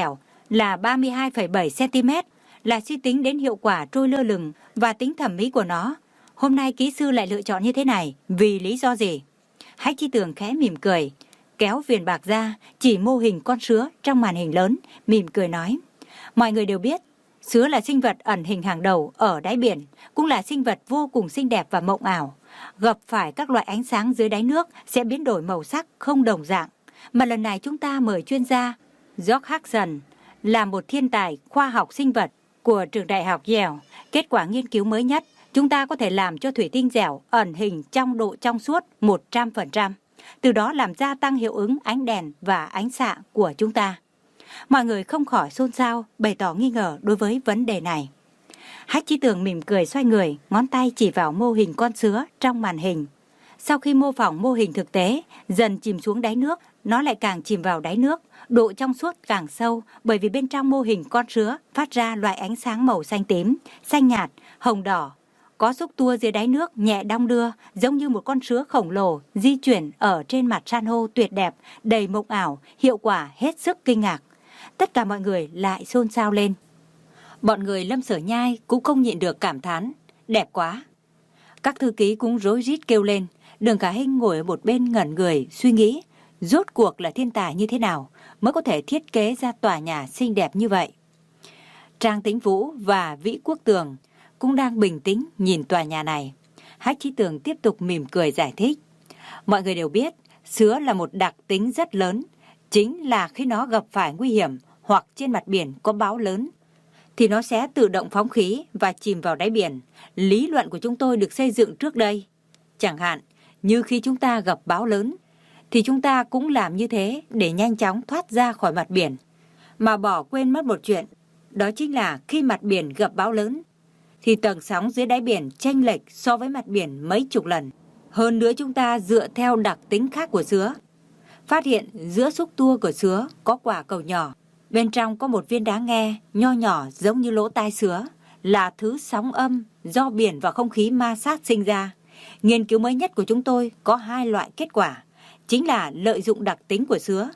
là ba mươi hai phẩy bảy xăng-ti-mét, là suy tính đến hiệu quả trôi lơ lửng và tính thẩm mỹ của nó. Hôm nay kỹ sư lại lựa chọn như thế này, vì lý do gì? Hách Chí Tường khẽ mỉm cười, kéo viền bạc ra, chỉ mô hình con sứa trong màn hình lớn, mỉm cười nói. Mọi người đều biết, sứa là sinh vật ẩn hình hàng đầu ở đáy biển, cũng là sinh vật vô cùng xinh đẹp và mộng ảo. Gặp phải các loại ánh sáng dưới đáy nước sẽ biến đổi màu sắc không đồng dạng. Mà lần này chúng ta mời chuyên gia George Hudson, là một thiên tài khoa học sinh vật của trường đại học Yale. Kết quả nghiên cứu mới nhất, chúng ta có thể làm cho thủy tinh dẻo ẩn hình trong độ trong suốt một trăm phần trăm. Từ đó làm gia tăng hiệu ứng ánh đèn và ánh xạ của chúng ta. Mọi người không khỏi xôn xao, bày tỏ nghi ngờ đối với vấn đề này. Hách Chí Tường mỉm cười xoay người, ngón tay chỉ vào mô hình con sứa trong màn hình. Sau khi mô phỏng mô hình thực tế, dần chìm xuống đáy nước, nó lại càng chìm vào đáy nước, độ trong suốt càng sâu bởi vì bên trong mô hình con sứa phát ra loại ánh sáng màu xanh tím, xanh nhạt, hồng đỏ. Có xúc tua dưới đáy nước nhẹ đong đưa, giống như một con sứa khổng lồ di chuyển ở trên mặt san hô tuyệt đẹp, đầy mộng ảo, hiệu quả hết sức kinh ngạc. Tất cả mọi người lại xôn xao lên. Bọn người Lâm Sở Nhai cũng không nhịn được cảm thán, đẹp quá. Các thư ký cũng rối rít kêu lên. Đường Khả Hinh ngồi ở một bên ngẩn người suy nghĩ, rốt cuộc là thiên tài như thế nào mới có thể thiết kế ra tòa nhà xinh đẹp như vậy. Trang Tĩnh Vũ và Vĩ Quốc Tường cũng đang bình tĩnh nhìn tòa nhà này. Hách Chí Tường tiếp tục mỉm cười giải thích. Mọi người đều biết, sứa là một đặc tính rất lớn, chính là khi nó gặp phải nguy hiểm hoặc trên mặt biển có bão lớn, thì nó sẽ tự động phóng khí và chìm vào đáy biển. Lý luận của chúng tôi được xây dựng trước đây. Chẳng hạn, như khi chúng ta gặp bão lớn, thì chúng ta cũng làm như thế để nhanh chóng thoát ra khỏi mặt biển. Mà bỏ quên mất một chuyện, đó chính là khi mặt biển gặp bão lớn, thì tầng sóng dưới đáy biển chênh lệch so với mặt biển mấy chục lần. Hơn nữa chúng ta dựa theo đặc tính khác của sứa, phát hiện giữa xúc tua của sứa có quả cầu nhỏ, bên trong có một viên đá nghe nho nhỏ giống như lỗ tai sứa, là thứ sóng âm do biển và không khí ma sát sinh ra. Nghiên cứu mới nhất của chúng tôi có hai loại kết quả, chính là lợi dụng đặc tính của sứa,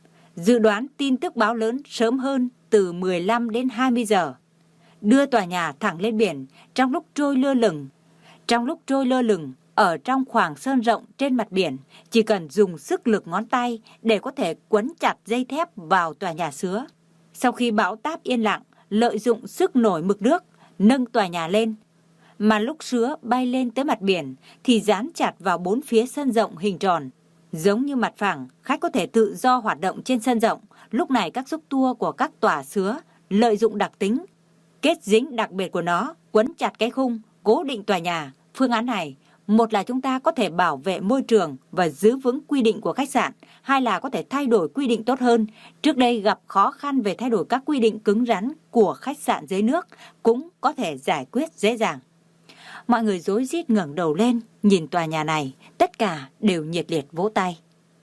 dự đoán tin tức bão lớn sớm hơn từ mười lăm đến hai mươi giờ, đưa tòa nhà thẳng lên biển trong lúc trôi lơ lửng. Trong lúc trôi lơ lửng ở trong khoảng sơn rộng trên mặt biển, chỉ cần dùng sức lực ngón tay để có thể quấn chặt dây thép vào tòa nhà sứa. Sau khi bão táp yên lặng, lợi dụng sức nổi mực nước, nâng tòa nhà lên. Mà lúc sứa bay lên tới mặt biển thì dán chặt vào bốn phía sân rộng hình tròn. Giống như mặt phẳng, khách có thể tự do hoạt động trên sân rộng. Lúc này các xúc tua của các tòa sứa lợi dụng đặc tính kết dính đặc biệt của nó, quấn chặt cái khung, cố định tòa nhà. Phương án này, một là chúng ta có thể bảo vệ môi trường và giữ vững quy định của khách sạn, hai là có thể thay đổi quy định tốt hơn. Trước đây gặp khó khăn về thay đổi các quy định cứng rắn của khách sạn dưới nước, cũng có thể giải quyết dễ dàng. Mọi người rối rít ngẩng đầu lên, nhìn tòa nhà này, tất cả đều nhiệt liệt vỗ tay.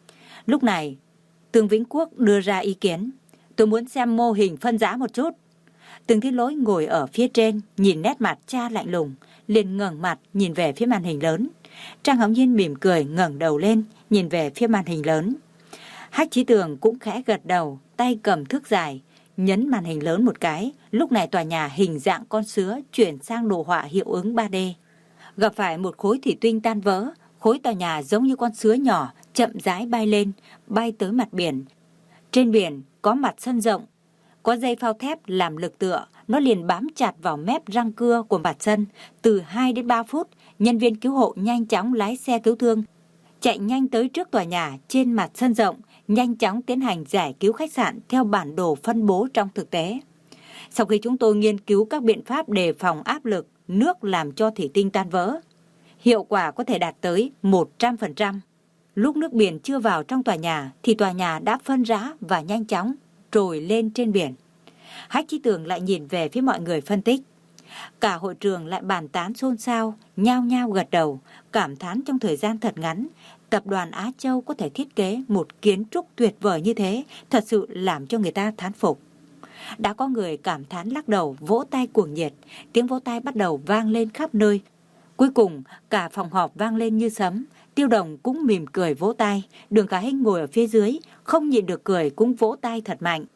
Lúc này, Tương Vĩnh Quốc đưa ra ý kiến, tôi muốn xem mô hình phân giá một chút. Tương Thiên Lỗi ngồi ở phía trên, nhìn nét mặt cha lạnh lùng, liền ngẩng mặt nhìn về phía màn hình lớn. Trang Hồng Nhiên mỉm cười ngẩng đầu lên, nhìn về phía màn hình lớn. Hách Chí Tường cũng khẽ gật đầu, tay cầm thước dài, nhấn màn hình lớn một cái. Lúc này tòa nhà hình dạng con sứa chuyển sang đồ họa hiệu ứng ba D. Gặp phải một khối thủy tinh tan vỡ, khối tòa nhà giống như con sứa nhỏ, chậm rãi bay lên, bay tới mặt biển. Trên biển có mặt sân rộng, có dây phao thép làm lực tựa, nó liền bám chặt vào mép răng cưa của mặt sân. Từ hai đến ba phút, nhân viên cứu hộ nhanh chóng lái xe cứu thương, chạy nhanh tới trước tòa nhà trên mặt sân rộng, nhanh chóng tiến hành giải cứu khách sạn theo bản đồ phân bố trong thực tế. Sau khi chúng tôi nghiên cứu các biện pháp đề phòng áp lực nước làm cho thủy tinh tan vỡ, hiệu quả có thể đạt tới một trăm phần trăm. Lúc nước biển chưa vào trong tòa nhà thì tòa nhà đã phân rã và nhanh chóng trồi lên trên biển. Hách Chí Tường lại nhìn về phía mọi người phân tích. Cả hội trường lại bàn tán xôn xao, nhao nhao gật đầu, cảm thán trong thời gian thật ngắn, tập đoàn Á Châu có thể thiết kế một kiến trúc tuyệt vời như thế, thật sự làm cho người ta thán phục. Đã có người cảm thán lắc đầu, vỗ tay cuồng nhiệt, tiếng vỗ tay bắt đầu vang lên khắp nơi. Cuối cùng, cả phòng họp vang lên như sấm. Tiêu Đồng cũng mỉm cười vỗ tay, Đường Khả Hinh ngồi ở phía dưới, không nhịn được cười cũng vỗ tay thật mạnh.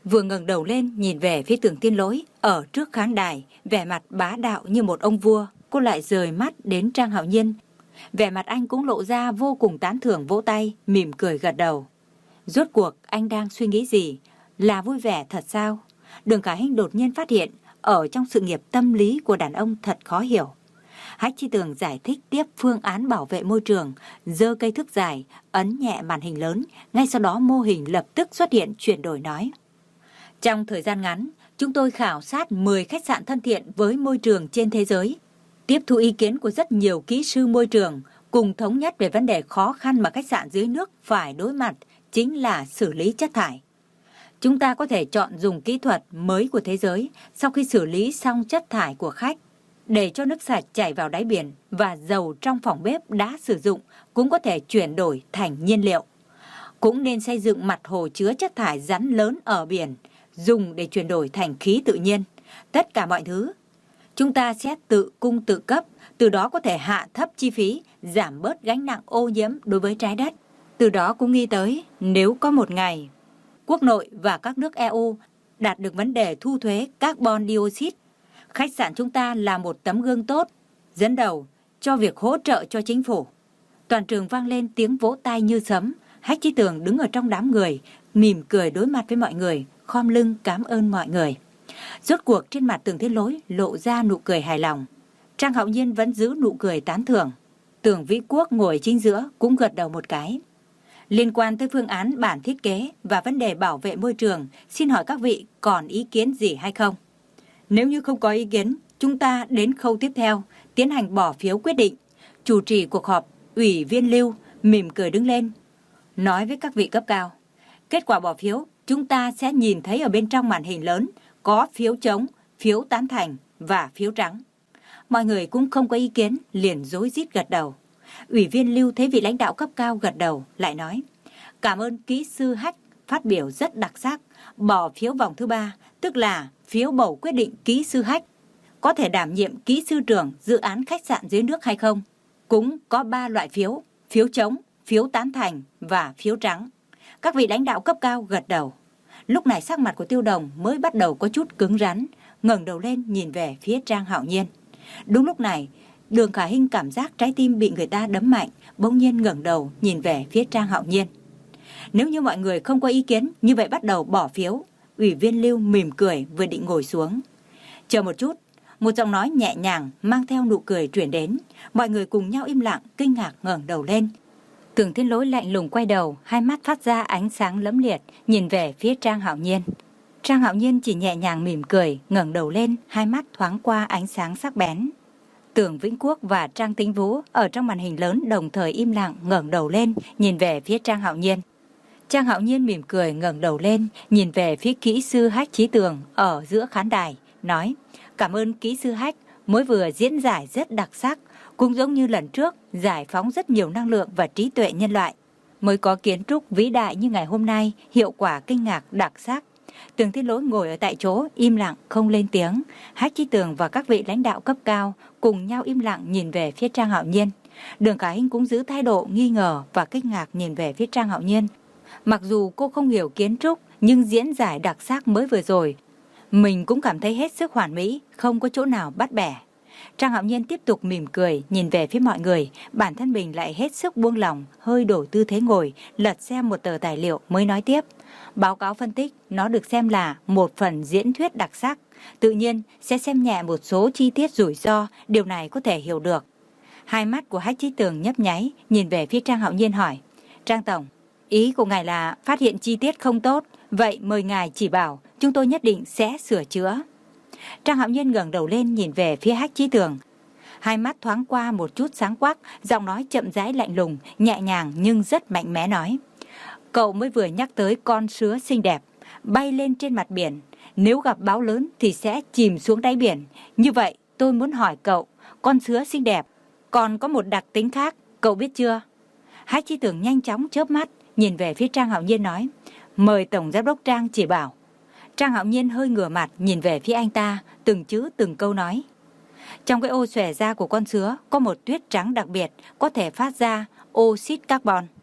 vừa ngẩng đầu lên nhìn về phía Tưởng Tiên Lỗi ở trước khán đài, vẻ mặt bá đạo như một ông vua. Cô lại rời mắt đến Trang Hạo Nhiên. Vẻ mặt anh cũng lộ ra vô cùng tán thưởng, vỗ tay, mỉm cười gật đầu. Rốt cuộc anh đang suy nghĩ gì? Là vui vẻ thật sao? Đường Khả Hinh đột nhiên phát hiện, ở trong sự nghiệp tâm lý của đàn ông thật khó hiểu. Hách Chi Tường giải thích tiếp phương án bảo vệ môi trường, giơ cây thước dài, ấn nhẹ màn hình lớn, ngay sau đó mô hình lập tức xuất hiện chuyển đổi nói. Trong thời gian ngắn, chúng tôi khảo sát mười khách sạn thân thiện với môi trường trên thế giới, tiếp thu ý kiến của rất nhiều kỹ sư môi trường, cùng thống nhất về vấn đề khó khăn mà khách sạn dưới nước phải đối mặt, chính là xử lý chất thải. Chúng ta có thể chọn dùng kỹ thuật mới của thế giới sau khi xử lý xong chất thải của khách, để cho nước sạch chảy vào đáy biển và dầu trong phòng bếp đã sử dụng cũng có thể chuyển đổi thành nhiên liệu. Cũng nên xây dựng mặt hồ chứa chất thải rắn lớn ở biển, dùng để chuyển đổi thành khí tự nhiên. Tất cả mọi thứ chúng ta sẽ tự cung tự cấp, từ đó có thể hạ thấp chi phí, giảm bớt gánh nặng ô nhiễm đối với trái đất. Từ đó cũng nghĩ tới, nếu có một ngày quốc nội và các nước e u đạt được vấn đề thu thuế carbon dioxide, khách sạn chúng ta là một tấm gương tốt, dẫn đầu cho việc hỗ trợ cho chính phủ. Toàn trường vang lên tiếng vỗ tay như sấm. Hách Chí Tường đứng ở trong đám người, mỉm cười đối mặt với mọi người, khom lưng cảm ơn mọi người. Rốt cuộc trên mặt Tưởng Thiên Lỗi lộ ra nụ cười hài lòng. Trang Hạo Nhiên vẫn giữ nụ cười tán thưởng. Tưởng Vĩ Quốc ngồi chính giữa cũng gật đầu một cái. Liên quan tới phương án bản thiết kế và vấn đề bảo vệ môi trường, xin hỏi các vị còn ý kiến gì hay không? Nếu như không có ý kiến, chúng ta đến khâu tiếp theo, tiến hành bỏ phiếu quyết định. Chủ trì cuộc họp, Ủy viên Lưu mỉm cười đứng lên, nói với các vị cấp cao. Kết quả bỏ phiếu, chúng ta sẽ nhìn thấy ở bên trong màn hình lớn, có phiếu chống, phiếu tán thành và phiếu trắng. Mọi người cũng không có ý kiến, liền rối rít gật đầu. Ủy viên Lưu thấy vị lãnh đạo cấp cao gật đầu, lại nói. Cảm ơn kỹ sư Hách, phát biểu rất đặc sắc. Bỏ phiếu vòng thứ ba, tức là phiếu bầu quyết định kỹ sư Hách có thể đảm nhiệm kỹ sư trưởng dự án khách sạn dưới nước hay không. Cũng có ba loại phiếu, phiếu chống, phiếu tán thành và phiếu trắng. Các vị lãnh đạo cấp cao gật đầu. Lúc này sắc mặt của Tiêu Đồng mới bắt đầu có chút cứng rắn, ngẩng đầu lên nhìn về phía Trang Hạo Nhiên. Đúng lúc này, Đường Khả Hinh cảm giác trái tim bị người ta đấm mạnh, bỗng nhiên ngẩng đầu nhìn về phía Trang Hạo Nhiên. Nếu như mọi người không có ý kiến, như vậy bắt đầu bỏ phiếu. Ủy viên Lưu mỉm cười vừa định ngồi xuống. Chờ một chút, một giọng nói nhẹ nhàng mang theo nụ cười truyền đến. Mọi người cùng nhau im lặng, kinh ngạc ngẩng đầu lên. Tưởng Thiên Lỗi lạnh lùng quay đầu, hai mắt phát ra ánh sáng lẫm liệt, nhìn về phía Trang Hạo Nhiên. Trang Hạo Nhiên chỉ nhẹ nhàng mỉm cười, ngẩng đầu lên, hai mắt thoáng qua ánh sáng sắc bén. Tưởng Vĩnh Quốc và Trang Tĩnh Vũ ở trong màn hình lớn đồng thời im lặng ngẩng đầu lên, nhìn về phía Trang Hạo Nhiên. Trang Hạo Nhiên mỉm cười ngẩng đầu lên, nhìn về phía kỹ sư Hách Chí Tường ở giữa khán đài, nói: Cảm ơn kỹ sư Hách, mới vừa diễn giải rất đặc sắc, cũng giống như lần trước giải phóng rất nhiều năng lượng và trí tuệ nhân loại, mới có kiến trúc vĩ đại như ngày hôm nay, hiệu quả kinh ngạc đặc sắc. Tưởng Thiên Lỗi ngồi ở tại chỗ im lặng không lên tiếng. Hách Chí Tường và các vị lãnh đạo cấp cao cùng nhau im lặng nhìn về phía Trang Hạo Nhiên. Đường Khả Hinh cũng giữ thái độ nghi ngờ và kinh ngạc nhìn về phía Trang Hạo Nhiên. Mặc dù cô không hiểu kiến trúc, nhưng diễn giải đặc sắc mới vừa rồi, mình cũng cảm thấy hết sức hoàn mỹ, không có chỗ nào bắt bẻ. Trang Hạo Nhiên tiếp tục mỉm cười nhìn về phía mọi người, bản thân mình lại hết sức buông lỏng, hơi đổi tư thế ngồi, lật xem một tờ tài liệu mới nói tiếp. Báo cáo phân tích, nó được xem là một phần diễn thuyết đặc sắc, tự nhiên sẽ xem nhẹ một số chi tiết rủi ro, điều này có thể hiểu được. Hai mắt của Hách Chí Tường nhấp nháy, nhìn về phía Trang Hạo Nhiên hỏi: Trang Tổng, ý của ngài là phát hiện chi tiết không tốt, vậy mời ngài chỉ bảo, chúng tôi nhất định sẽ sửa chữa. Trang Hạo Nhiên ngẩng đầu lên nhìn về phía Hách Chí Tường. Hai mắt thoáng qua một chút sáng quắc, giọng nói chậm rãi lạnh lùng, nhẹ nhàng nhưng rất mạnh mẽ nói: Cậu mới vừa nhắc tới con sứa xinh đẹp, bay lên trên mặt biển, nếu gặp bão lớn thì sẽ chìm xuống đáy biển. Như vậy tôi muốn hỏi cậu, con sứa xinh đẹp còn có một đặc tính khác, cậu biết chưa? Hách Chí Tường nhanh chóng chớp mắt, nhìn về phía Trang Hạo Nhiên nói: Mời Tổng Giám đốc Trang chỉ bảo. Trang Hạo Nhiên hơi ngửa mặt nhìn về phía anh ta, từng chữ từng câu nói: Trong cái ô xòe da của con sứa có một tuyết trắng đặc biệt, có thể phát ra oxit carbon.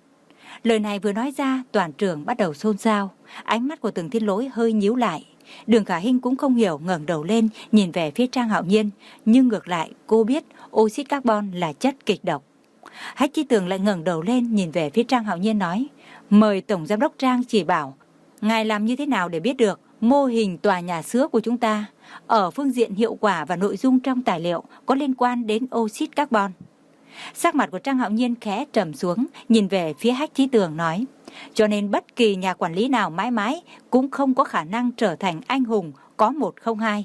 Lời này vừa nói ra, toàn trường bắt đầu xôn xao. Ánh mắt của Tưởng Thiên Lỗi hơi nhíu lại. Đường Khả Hinh cũng không hiểu, ngẩng đầu lên nhìn về phía Trang Hạo Nhiên, nhưng ngược lại cô biết oxit carbon là chất kịch độc. Hách Chí Tường lại ngẩng đầu lên nhìn về phía Trang Hạo Nhiên nói: "Mời Tổng Giám đốc Trang chỉ bảo, ngài làm như thế nào để biết được mô hình tòa nhà sữa của chúng ta ở phương diện hiệu quả và nội dung trong tài liệu có liên quan đến oxit carbon?" Sắc mặt của Trang Hạo Nhiên khẽ trầm xuống, nhìn về phía Hách Chí Tường nói: "Cho nên bất kỳ nhà quản lý nào mãi mãi cũng không có khả năng trở thành anh hùng có một không hai.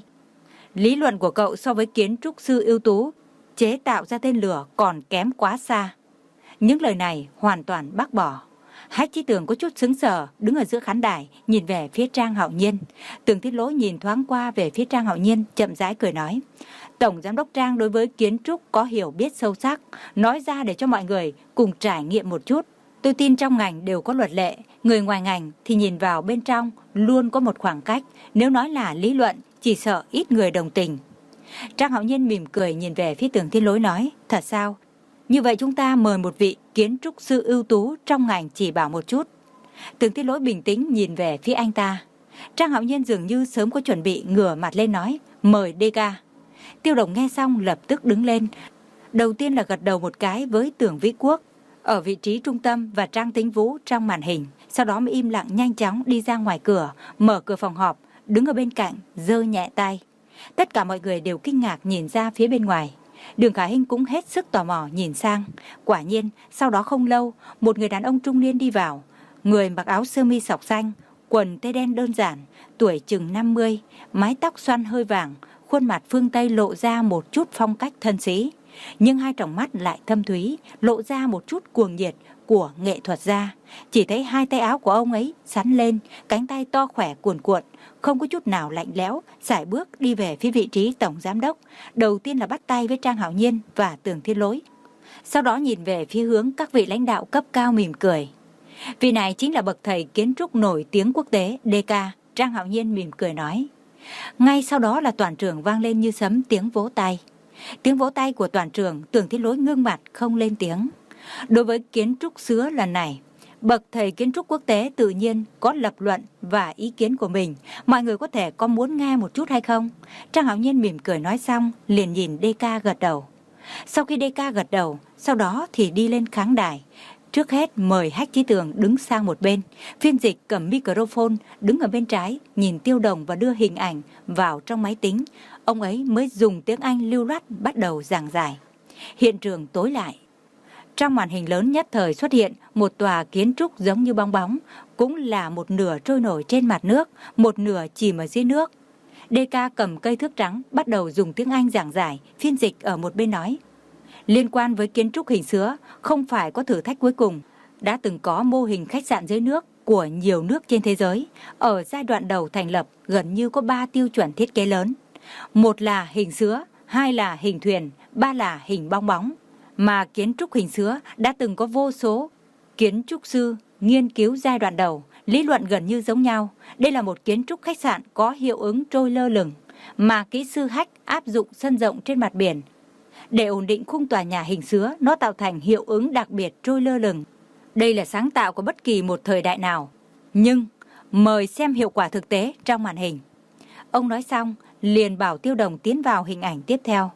Lý luận của cậu so với kiến trúc sư ưu tú chế tạo ra tên lửa còn kém quá xa." Những lời này hoàn toàn bác bỏ. Hách Chí Tường có chút sững sờ, đứng ở giữa khán đài nhìn về phía Trang Hạo Nhiên. Tưởng Thiên Lỗi nhìn thoáng qua về phía Trang Hạo Nhiên, chậm rãi cười nói: "Tổng Giám đốc Trang đối với kiến trúc có hiểu biết sâu sắc, nói ra để cho mọi người cùng trải nghiệm một chút. Tôi tin trong ngành đều có luật lệ, người ngoài ngành thì nhìn vào bên trong luôn có một khoảng cách, nếu nói là lý luận chỉ sợ ít người đồng tình." Trang Hạo Nhiên mỉm cười nhìn về phía Tưởng Thiên Lỗi nói: "Thật sao? Như vậy chúng ta mời một vị kiến trúc sư ưu tú trong ngành chỉ bảo một chút." Tưởng Thiên Lỗi bình tĩnh nhìn về phía anh ta. Trang Hạo Nhiên dường như sớm có chuẩn bị, ngửa mặt lên nói: "Mời đê ca." Tiêu Đồng nghe xong lập tức đứng lên. Đầu tiên là gật đầu một cái với Tưởng Vĩ Quốc ở vị trí trung tâm và Trang Tĩnh Vũ trong màn hình. Sau đó mới im lặng nhanh chóng đi ra ngoài cửa, mở cửa phòng họp, đứng ở bên cạnh, giơ nhẹ tay. Tất cả mọi người đều kinh ngạc nhìn ra phía bên ngoài. Đường Khả Hinh cũng hết sức tò mò nhìn sang. Quả nhiên, sau đó không lâu, một người đàn ông trung niên đi vào. Người mặc áo sơ mi sọc xanh, quần tây đen đơn giản, tuổi chừng năm mươi, mái tóc xoăn hơi vàng, khuôn mặt phương Tây lộ ra một chút phong cách thân sĩ. Nhưng hai tròng mắt lại thâm thúy, lộ ra một chút cuồng nhiệt của nghệ thuật gia. Chỉ thấy hai tay áo của ông ấy sắn lên, cánh tay to khỏe cuồn cuộn, không có chút nào lạnh lẽo, sải bước đi về phía vị trí tổng giám đốc. Đầu tiên là bắt tay với Trang Hạo Nhiên và Tưởng Thiên Lỗi, sau đó nhìn về phía hướng các vị lãnh đạo cấp cao mỉm cười. Vị này chính là bậc thầy kiến trúc nổi tiếng quốc tế đê ca. Trang Hạo Nhiên mỉm cười nói. Ngay sau đó là toàn trường vang lên như sấm tiếng vỗ tay. Tiếng vỗ tay của toàn trường, Tưởng Thiên Lỗi ngưng mặt không lên tiếng. Đối với kiến trúc sứa lần này, bậc thầy kiến trúc quốc tế tự nhiên có lập luận và ý kiến của mình. Mọi người có thể có muốn nghe một chút hay không? Trang Hạo Nhiên mỉm cười nói xong, liền nhìn đê ca gật đầu. Sau khi đê ca gật đầu, sau đó thì đi lên khán đài. Trước hết mời Hách Chí Tường đứng sang một bên. Phiên dịch cầm microphone đứng ở bên trái, nhìn Tiêu Đồng và đưa hình ảnh vào trong máy tính. Ông ấy mới dùng tiếng Anh lưu loát bắt đầu giảng giải. Hiện trường tối lại. Trong màn hình lớn nhất thời xuất hiện một tòa kiến trúc giống như bong bóng, cũng là một nửa trôi nổi trên mặt nước, một nửa chìm ở dưới nước. đê ca cầm cây thước trắng bắt đầu dùng tiếng Anh giảng giải, phiên dịch ở một bên nói. Liên quan với kiến trúc hình sứa, không phải có thử thách cuối cùng. Đã từng có mô hình khách sạn dưới nước của nhiều nước trên thế giới. Ở giai đoạn đầu thành lập gần như có ba tiêu chuẩn thiết kế lớn. Một là hình sứa, hai là hình thuyền, ba là hình bong bóng. Mà kiến trúc hình sứa đã từng có vô số kiến trúc sư nghiên cứu giai đoạn đầu, lý luận gần như giống nhau. Đây là một kiến trúc khách sạn có hiệu ứng trôi lơ lửng, mà kỹ sư Hách áp dụng sân rộng trên mặt biển. Để ổn định khung tòa nhà hình sứa, nó tạo thành hiệu ứng đặc biệt trôi lơ lửng. Đây là sáng tạo của bất kỳ một thời đại nào. Nhưng, mời xem hiệu quả thực tế trong màn hình. Ông nói xong, liền bảo Tiêu Đồng tiến vào hình ảnh tiếp theo.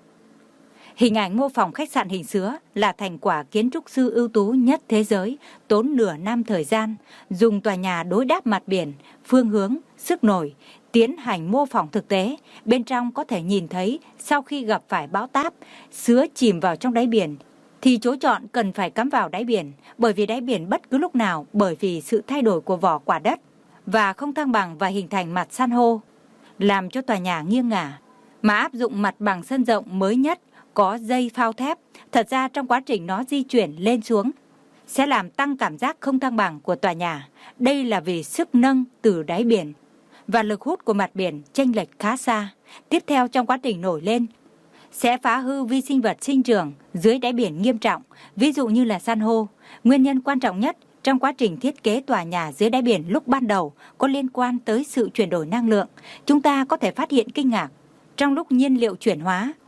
Hình ảnh mô phỏng khách sạn hình sứa là thành quả kiến trúc sư ưu tú nhất thế giới, tốn nửa năm thời gian, dùng tòa nhà đối đáp mặt biển, phương hướng, sức nổi, tiến hành mô phỏng thực tế. Bên trong có thể nhìn thấy sau khi gặp phải bão táp, sứa chìm vào trong đáy biển, thì chỗ chọn cần phải cắm vào đáy biển, bởi vì đáy biển bất cứ lúc nào bởi vì sự thay đổi của vỏ quả đất và không thăng bằng và hình thành mặt san hô, làm cho tòa nhà nghiêng ngả. Mà áp dụng mặt bằng sân rộng mới nhất, có dây phao thép, thật ra trong quá trình nó di chuyển lên xuống sẽ làm tăng cảm giác không thăng bằng của tòa nhà. Đây là vì sức nâng từ đáy biển và lực hút của mặt biển chênh lệch khá xa. Tiếp theo trong quá trình nổi lên sẽ phá hư vi sinh vật sinh trưởng dưới đáy biển nghiêm trọng, ví dụ như là san hô. Nguyên nhân quan trọng nhất trong quá trình thiết kế tòa nhà dưới đáy biển lúc ban đầu có liên quan tới sự chuyển đổi năng lượng. Chúng ta có thể phát hiện kinh ngạc trong lúc nhiên liệu chuyển hóa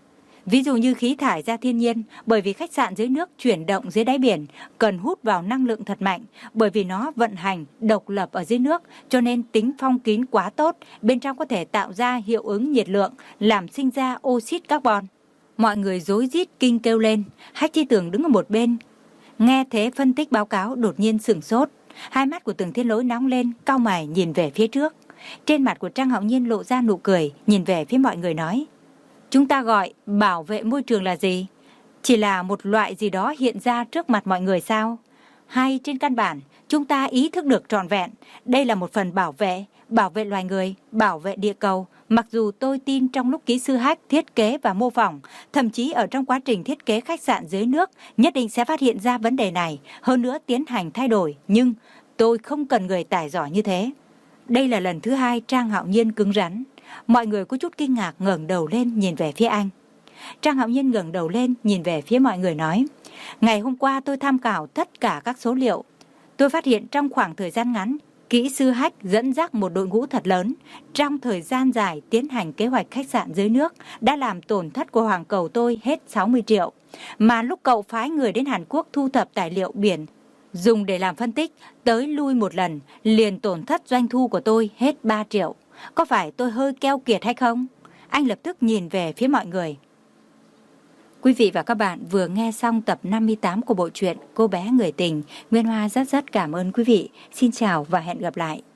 Ví dụ như khí thải ra thiên nhiên, bởi vì khách sạn dưới nước chuyển động dưới đáy biển, cần hút vào năng lượng thật mạnh, bởi vì nó vận hành độc lập ở dưới nước, cho nên tính phong kín quá tốt, bên trong có thể tạo ra hiệu ứng nhiệt lượng, làm sinh ra oxit carbon. Mọi người rối rít kinh kêu lên. Hách Chi Tường đứng ở một bên, nghe thế phân tích báo cáo đột nhiên sửng sốt. Hai mắt của Tưởng Thiên Lỗi nóng lên, cau mày nhìn về phía trước. Trên mặt của Trang Hạo Nhiên lộ ra nụ cười, nhìn về phía mọi người nói: chúng ta gọi bảo vệ môi trường là gì? Chỉ là một loại gì đó hiện ra trước mặt mọi người sao? Hay trên căn bản, chúng ta ý thức được trọn vẹn, đây là một phần bảo vệ, bảo vệ loài người, bảo vệ địa cầu. Mặc dù tôi tin trong lúc kỹ sư Hách thiết kế và mô phỏng, thậm chí ở trong quá trình thiết kế khách sạn dưới nước, nhất định sẽ phát hiện ra vấn đề này, hơn nữa tiến hành thay đổi, nhưng tôi không cần người tài giỏi như thế. Đây là lần thứ hai Trang Hạo Nhiên cứng rắn. Mọi người có chút kinh ngạc ngẩng đầu lên nhìn về phía anh. Trang Hạo Nhiên ngẩng đầu lên nhìn về phía mọi người nói: ngày hôm qua tôi tham khảo tất cả các số liệu. Tôi phát hiện trong khoảng thời gian ngắn, kỹ sư Hách dẫn dắt một đội ngũ thật lớn, trong thời gian dài tiến hành kế hoạch khách sạn dưới nước đã làm tổn thất của Hoàng Cầu tôi hết sáu mươi triệu. Mà lúc cậu phái người đến Hàn Quốc thu thập tài liệu biển dùng để làm phân tích, tới lui một lần liền tổn thất doanh thu của tôi hết ba triệu. Có phải tôi hơi keo kiệt hay không? Anh lập tức nhìn về phía mọi người. Quý vị và các bạn vừa nghe xong tập năm mươi tám của bộ truyện Cô bé người tình. Nguyên Hoa rất rất cảm ơn quý vị. Xin chào và hẹn gặp lại.